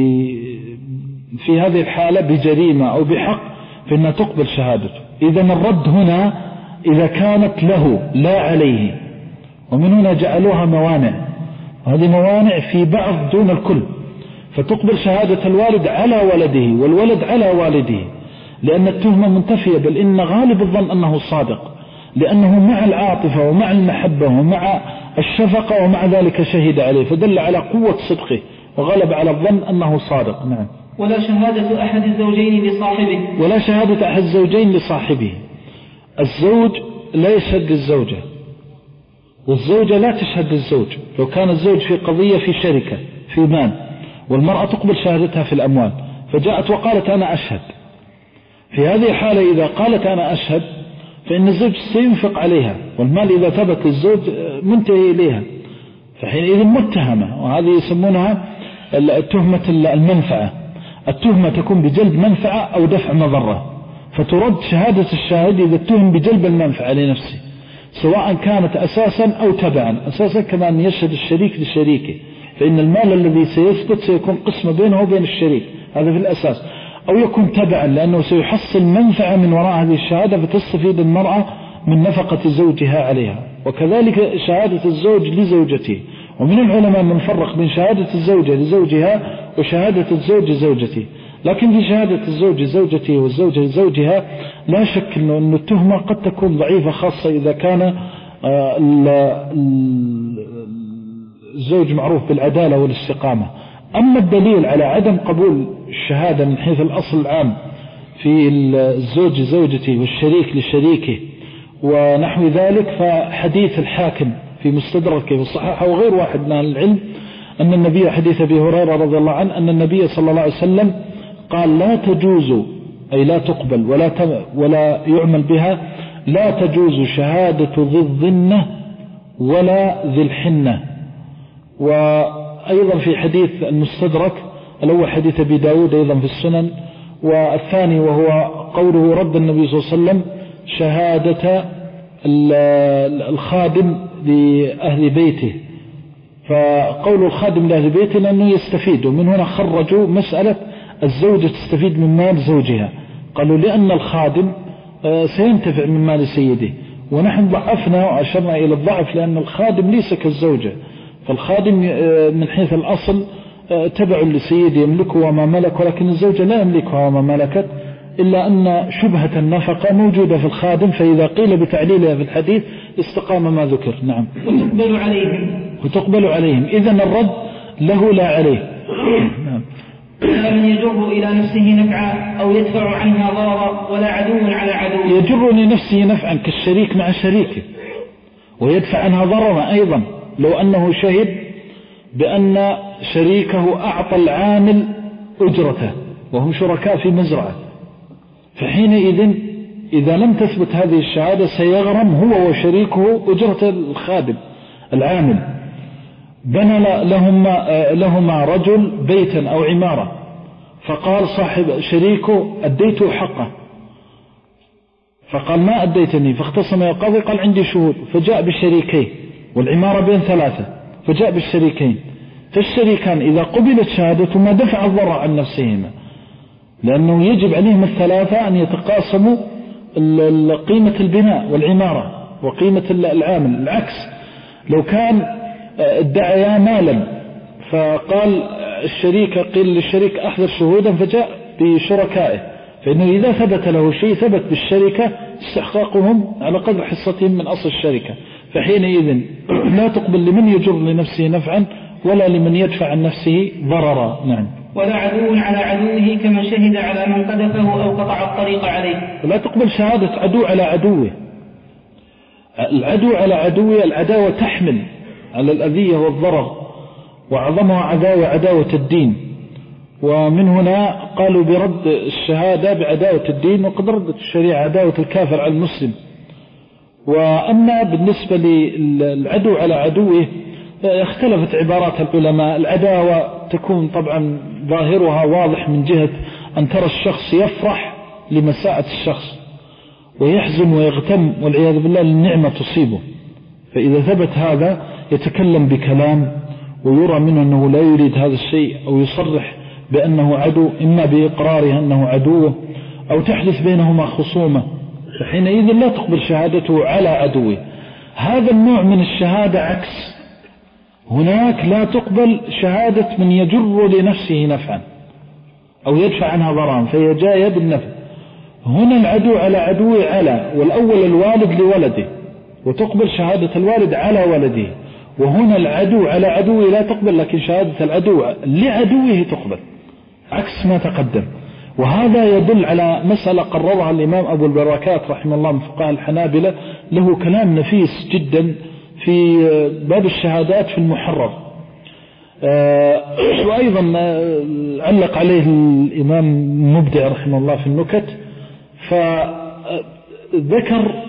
في هذه الحالة بجريمة أو بحق فإنها تقبل شهادته. إذن الرد هنا إذا كانت له لا عليه، ومن هنا جعلوها موانع، هذه موانع في بعض دون الكل، فتقبل شهادة الوالد على ولده والولد على والده، لأن التهمة منتفية، بل إن غالب الظن أنه صادق، لأنه مع العاطفة ومع المحبة ومع الشفقة ومع ذلك شهد عليه، فدل على قوة صدقه وغلب على الظن أنه صادق. نعم. ولا شهادة أحد الزوجين لصاحبه. ولا شهادة أحد الزوجين لصاحبه. الزوج لا يشهد للزوجة، والزوجة لا تشهد للزوج. لو كان الزوج في قضية في شركة في مال، والمرأة تقبل شهادتها في الأموال، فجاءت وقالت أنا أشهد، في هذه الحالة إذا قالت أنا أشهد فإن الزوج سينفق عليها، والمال إذا ثبت الزوج منتهي إليها، فحينئذ متهمة، وهذه يسمونها التهمة المنفعة. التهمة تكون بجلب منفعة أو دفع مضرة، فترد شهادة الشاهد إذا اتهم بجلب المنفعة لنفسه، سواء كانت أساسا أو تبعا. أساسا كما أن يشهد الشريك لشريكه، فإن المال الذي سيثبت سيكون قسم بينه وبين الشريك، هذا في الأساس. أو يكون تبعا، لأنه سيحصل منفعة من وراء هذه الشهادة، فتستفيد المرأة من نفقة زوجها عليها. وكذلك شهادة الزوج لزوجته. ومن العلماء من فرق بين شهادة الزوجة لزوجها وشهادة الزوج لزوجته. لكن في شهادة الزوج لزوجته والزوجة لزوجها لا شك أن التهمة قد تكون ضعيفة، خاصة إذا كان الزوج معروف بالعدالة والاستقامة. أما الدليل على عدم قبول الشهادة من حيث الأصل العام في الزوج لزوجته والشريك لشريكه ونحو ذلك، فحديث الحاكم في مستدركه والصحاحة وغير واحد من العلم أن النبي، حديث أبي هريرة رضي الله عنه، أن النبي صلى الله عليه وسلم قال لا تجوز، أي لا تقبل ولا ولا يعمل بها، لا تجوز شهادة ذي الظنة ولا ذي الحنة. وأيضا في حديث المستدرك الأول حديث أبي داود أيضا في السنن، والثاني وهو قوله رد النبي صلى الله عليه وسلم شهادة الخادم لأهل بيته. فقول الخادم لأهل بيته لأنه يستفيد، ومن هنا خرجوا مسألة الزوجة تستفيد من مال زوجها، قالوا لأن الخادم سينتفع من مال سيده. ونحن ضعفنا وأشرنا إلى الضعف، لأن الخادم ليس كالزوجة، فالخادم من حيث الأصل تبع لسيده يملكه وما ملك، ولكن الزوجة لا يملكها وما ملكت، إلا أن شبهة النفقة موجودة في الخادم، فإذا قيل بتعليلها في الحديث استقام ما ذكر. نعم. وتقبل عليهم وتقبل عليهم إذن الرد له لا عليه. نعم. لا من يجر إلى نفسه نفعا أو يدفع عنها ضررا، ولا عدو على عدو. يجر لنفسه نفعا كالشريك مع شريكه، ويدفع عنها ضررا أيضا لو أنه شهد بأن شريكه أعطى العامل أجرته وهم شركاء في مزرعة، فحينئذ إذا لم تثبت هذه الشهادة سيغرم هو وشريكه أجرة الخادم العامل. بنى لهما, لهما رجل بيتا أو عمارة، فقال صاحب شريكه أديته حقه، فقال ما أديتني، فاختصم القاضي قال عندي شهود، فجاء بالشريكين، والعمارة بين ثلاثة، فجاء بالشريكين، فالشريكان إذا قبلت شهادتهما دفع الضرر عن نفسهما، لأنه يجب عليهم الثلاثة أن يتقاسموا قيمة البناء والعمارة وقيمة العامل. العكس لو كان ادعيا مالا، فقال الشريك قيل للشريك أحضر شهودا، فجاء بشركائه، فإنه إذا ثبت له شيء ثبت بالشركة استحقاقهم على قدر حصتهم من أصل الشركة، فحينئذ لا تقبل لمن يجر لنفسه نفعا ولا لمن يدفع عن نفسه ضررا. نعم. ولا عدو على عدوه كما شهد على من قذفه أو قطع الطريق عليه. ولا تقبل شهادة عدو على عدوه. العدو على عدوه، العداوة تحمل على الأذية والضرر، وعظمها عداوة عداوة الدين، ومن هنا قالوا برد الشهادة بعداوة الدين، وقد ردت الشريعة عداوة الكافر على المسلم. وأما بالنسبة للعدو على عدوه اختلفت عبارات العلماء. العداوة تكون طبعا ظاهرها واضح من جهة أن ترى الشخص يفرح لمساءة الشخص ويحزن ويغتم والعياذ بالله للنعمة تصيبه، فإذا ثبت هذا يتكلم بكلام ويرى منه أنه لا يريد هذا الشيء، أو يصرح بأنه عدو، إما بإقراره أنه عدوه أو تحدث بينهما خصومة، فحينئذ لا تقبل شهادته على عدوه. هذا النوع من الشهادة عكس، هناك لا تقبل شهادة من يجر لنفسه نفعا أو يدفع عنها ضررا، فهي جاية بالنفع. هنا العدو على عدوه على، والأول الوالد لولده وتقبل شهادة الوالد على ولده، وهنا العدو على عدوه لا تقبل، لكن شهادة العدو لعدوه تقبل، عكس ما تقدم. وهذا يدل على مسألة قررها الإمام أبو البركات رحمه الله من فقهاء الحنابلة، له كلام نفيس جدا في باب الشهادات في المحرر. وأيضا علق عليه الإمام المبدع رحمه الله في النكت، فذكر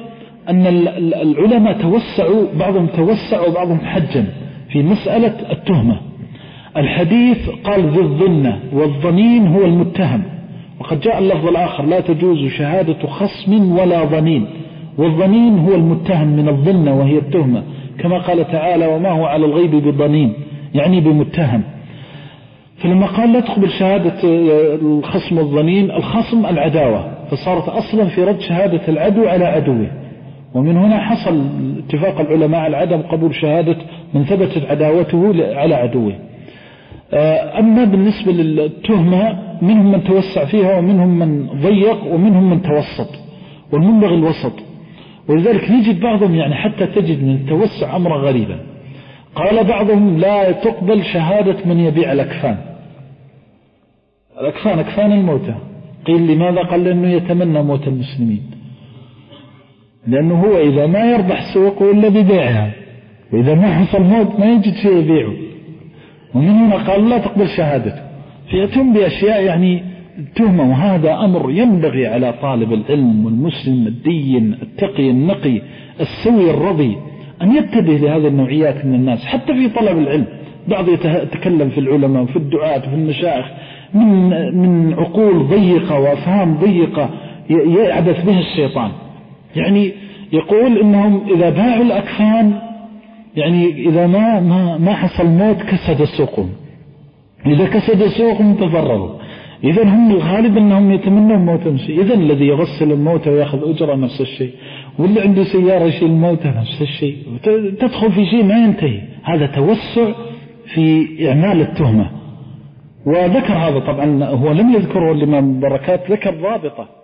أن العلماء توسعوا، بعضهم توسع وبعضهم حجم في مسألة التهمة. الحديث قال ذي الظنة، والظنين هو المتهم، وقد جاء اللفظ الآخر لا تجوز شهادة خصم ولا ظنين، والظنين هو المتهم من الظنة وهي التهمة، كما قال تعالى وما هو على الغيب بظنين، يعني بمتهم. فلما قال لا تقبل شهادة الخصم والظنين، الخصم العداوة، فصارت أصلا في رد شهادة العدو على عدوه، ومن هنا حصل اتفاق العلماء على عدم قبول شهادة من ثبتت عداوته على عدوه. أما بالنسبة للتهمة منهم من توسع فيها ومنهم من ضيق ومنهم من توسط، والمنبغي الوسط. ولذلك نجد بعضهم يعني حتى تجد من التوسع أمر غريبا. قال بعضهم لا تقبل شهادة من يبيع الأكفان. الأكفان أكفان الموتى. قيل لماذا؟ قال لأنه يتمنى موت المسلمين، لأنه هو إذا ما يربح سوقه إلا ببيعها، وإذا ما حصل موت ما يجد شيء يبيعه. ومن هنا قال لا تقبل شهادته. فيتم بأشياء يعني تهمة، وهذا أمر ينبغي على طالب العلم والمسلم الدين التقي النقي السوي الرضي أن يتبه لهذه النوعيات من الناس، حتى في طلب العلم. بعض يتكلم في العلماء وفي الدعاة وفي المشايخ من من عقول ضيقة وأفهام ضيقة يعبث بها الشيطان. يعني يقول إنهم إذا باعوا الأكفان، يعني إذا ما ما ما حصل موت كسد سوقهم، إذا كسد سوقهم تضرروا. إذن هم الغالب أنهم يتمنون موت المسيح. إذن الذي يغسل الموت ويأخذ أجرة نفس الشيء، واللي عنده سيارة يشيل الموت نفس الشيء. تدخل في شيء ما ينتهي. هذا توسع في إعمال التهمة. وذكر هذا طبعا، هو لم يذكره الإمام بركات، ذكر ضابطة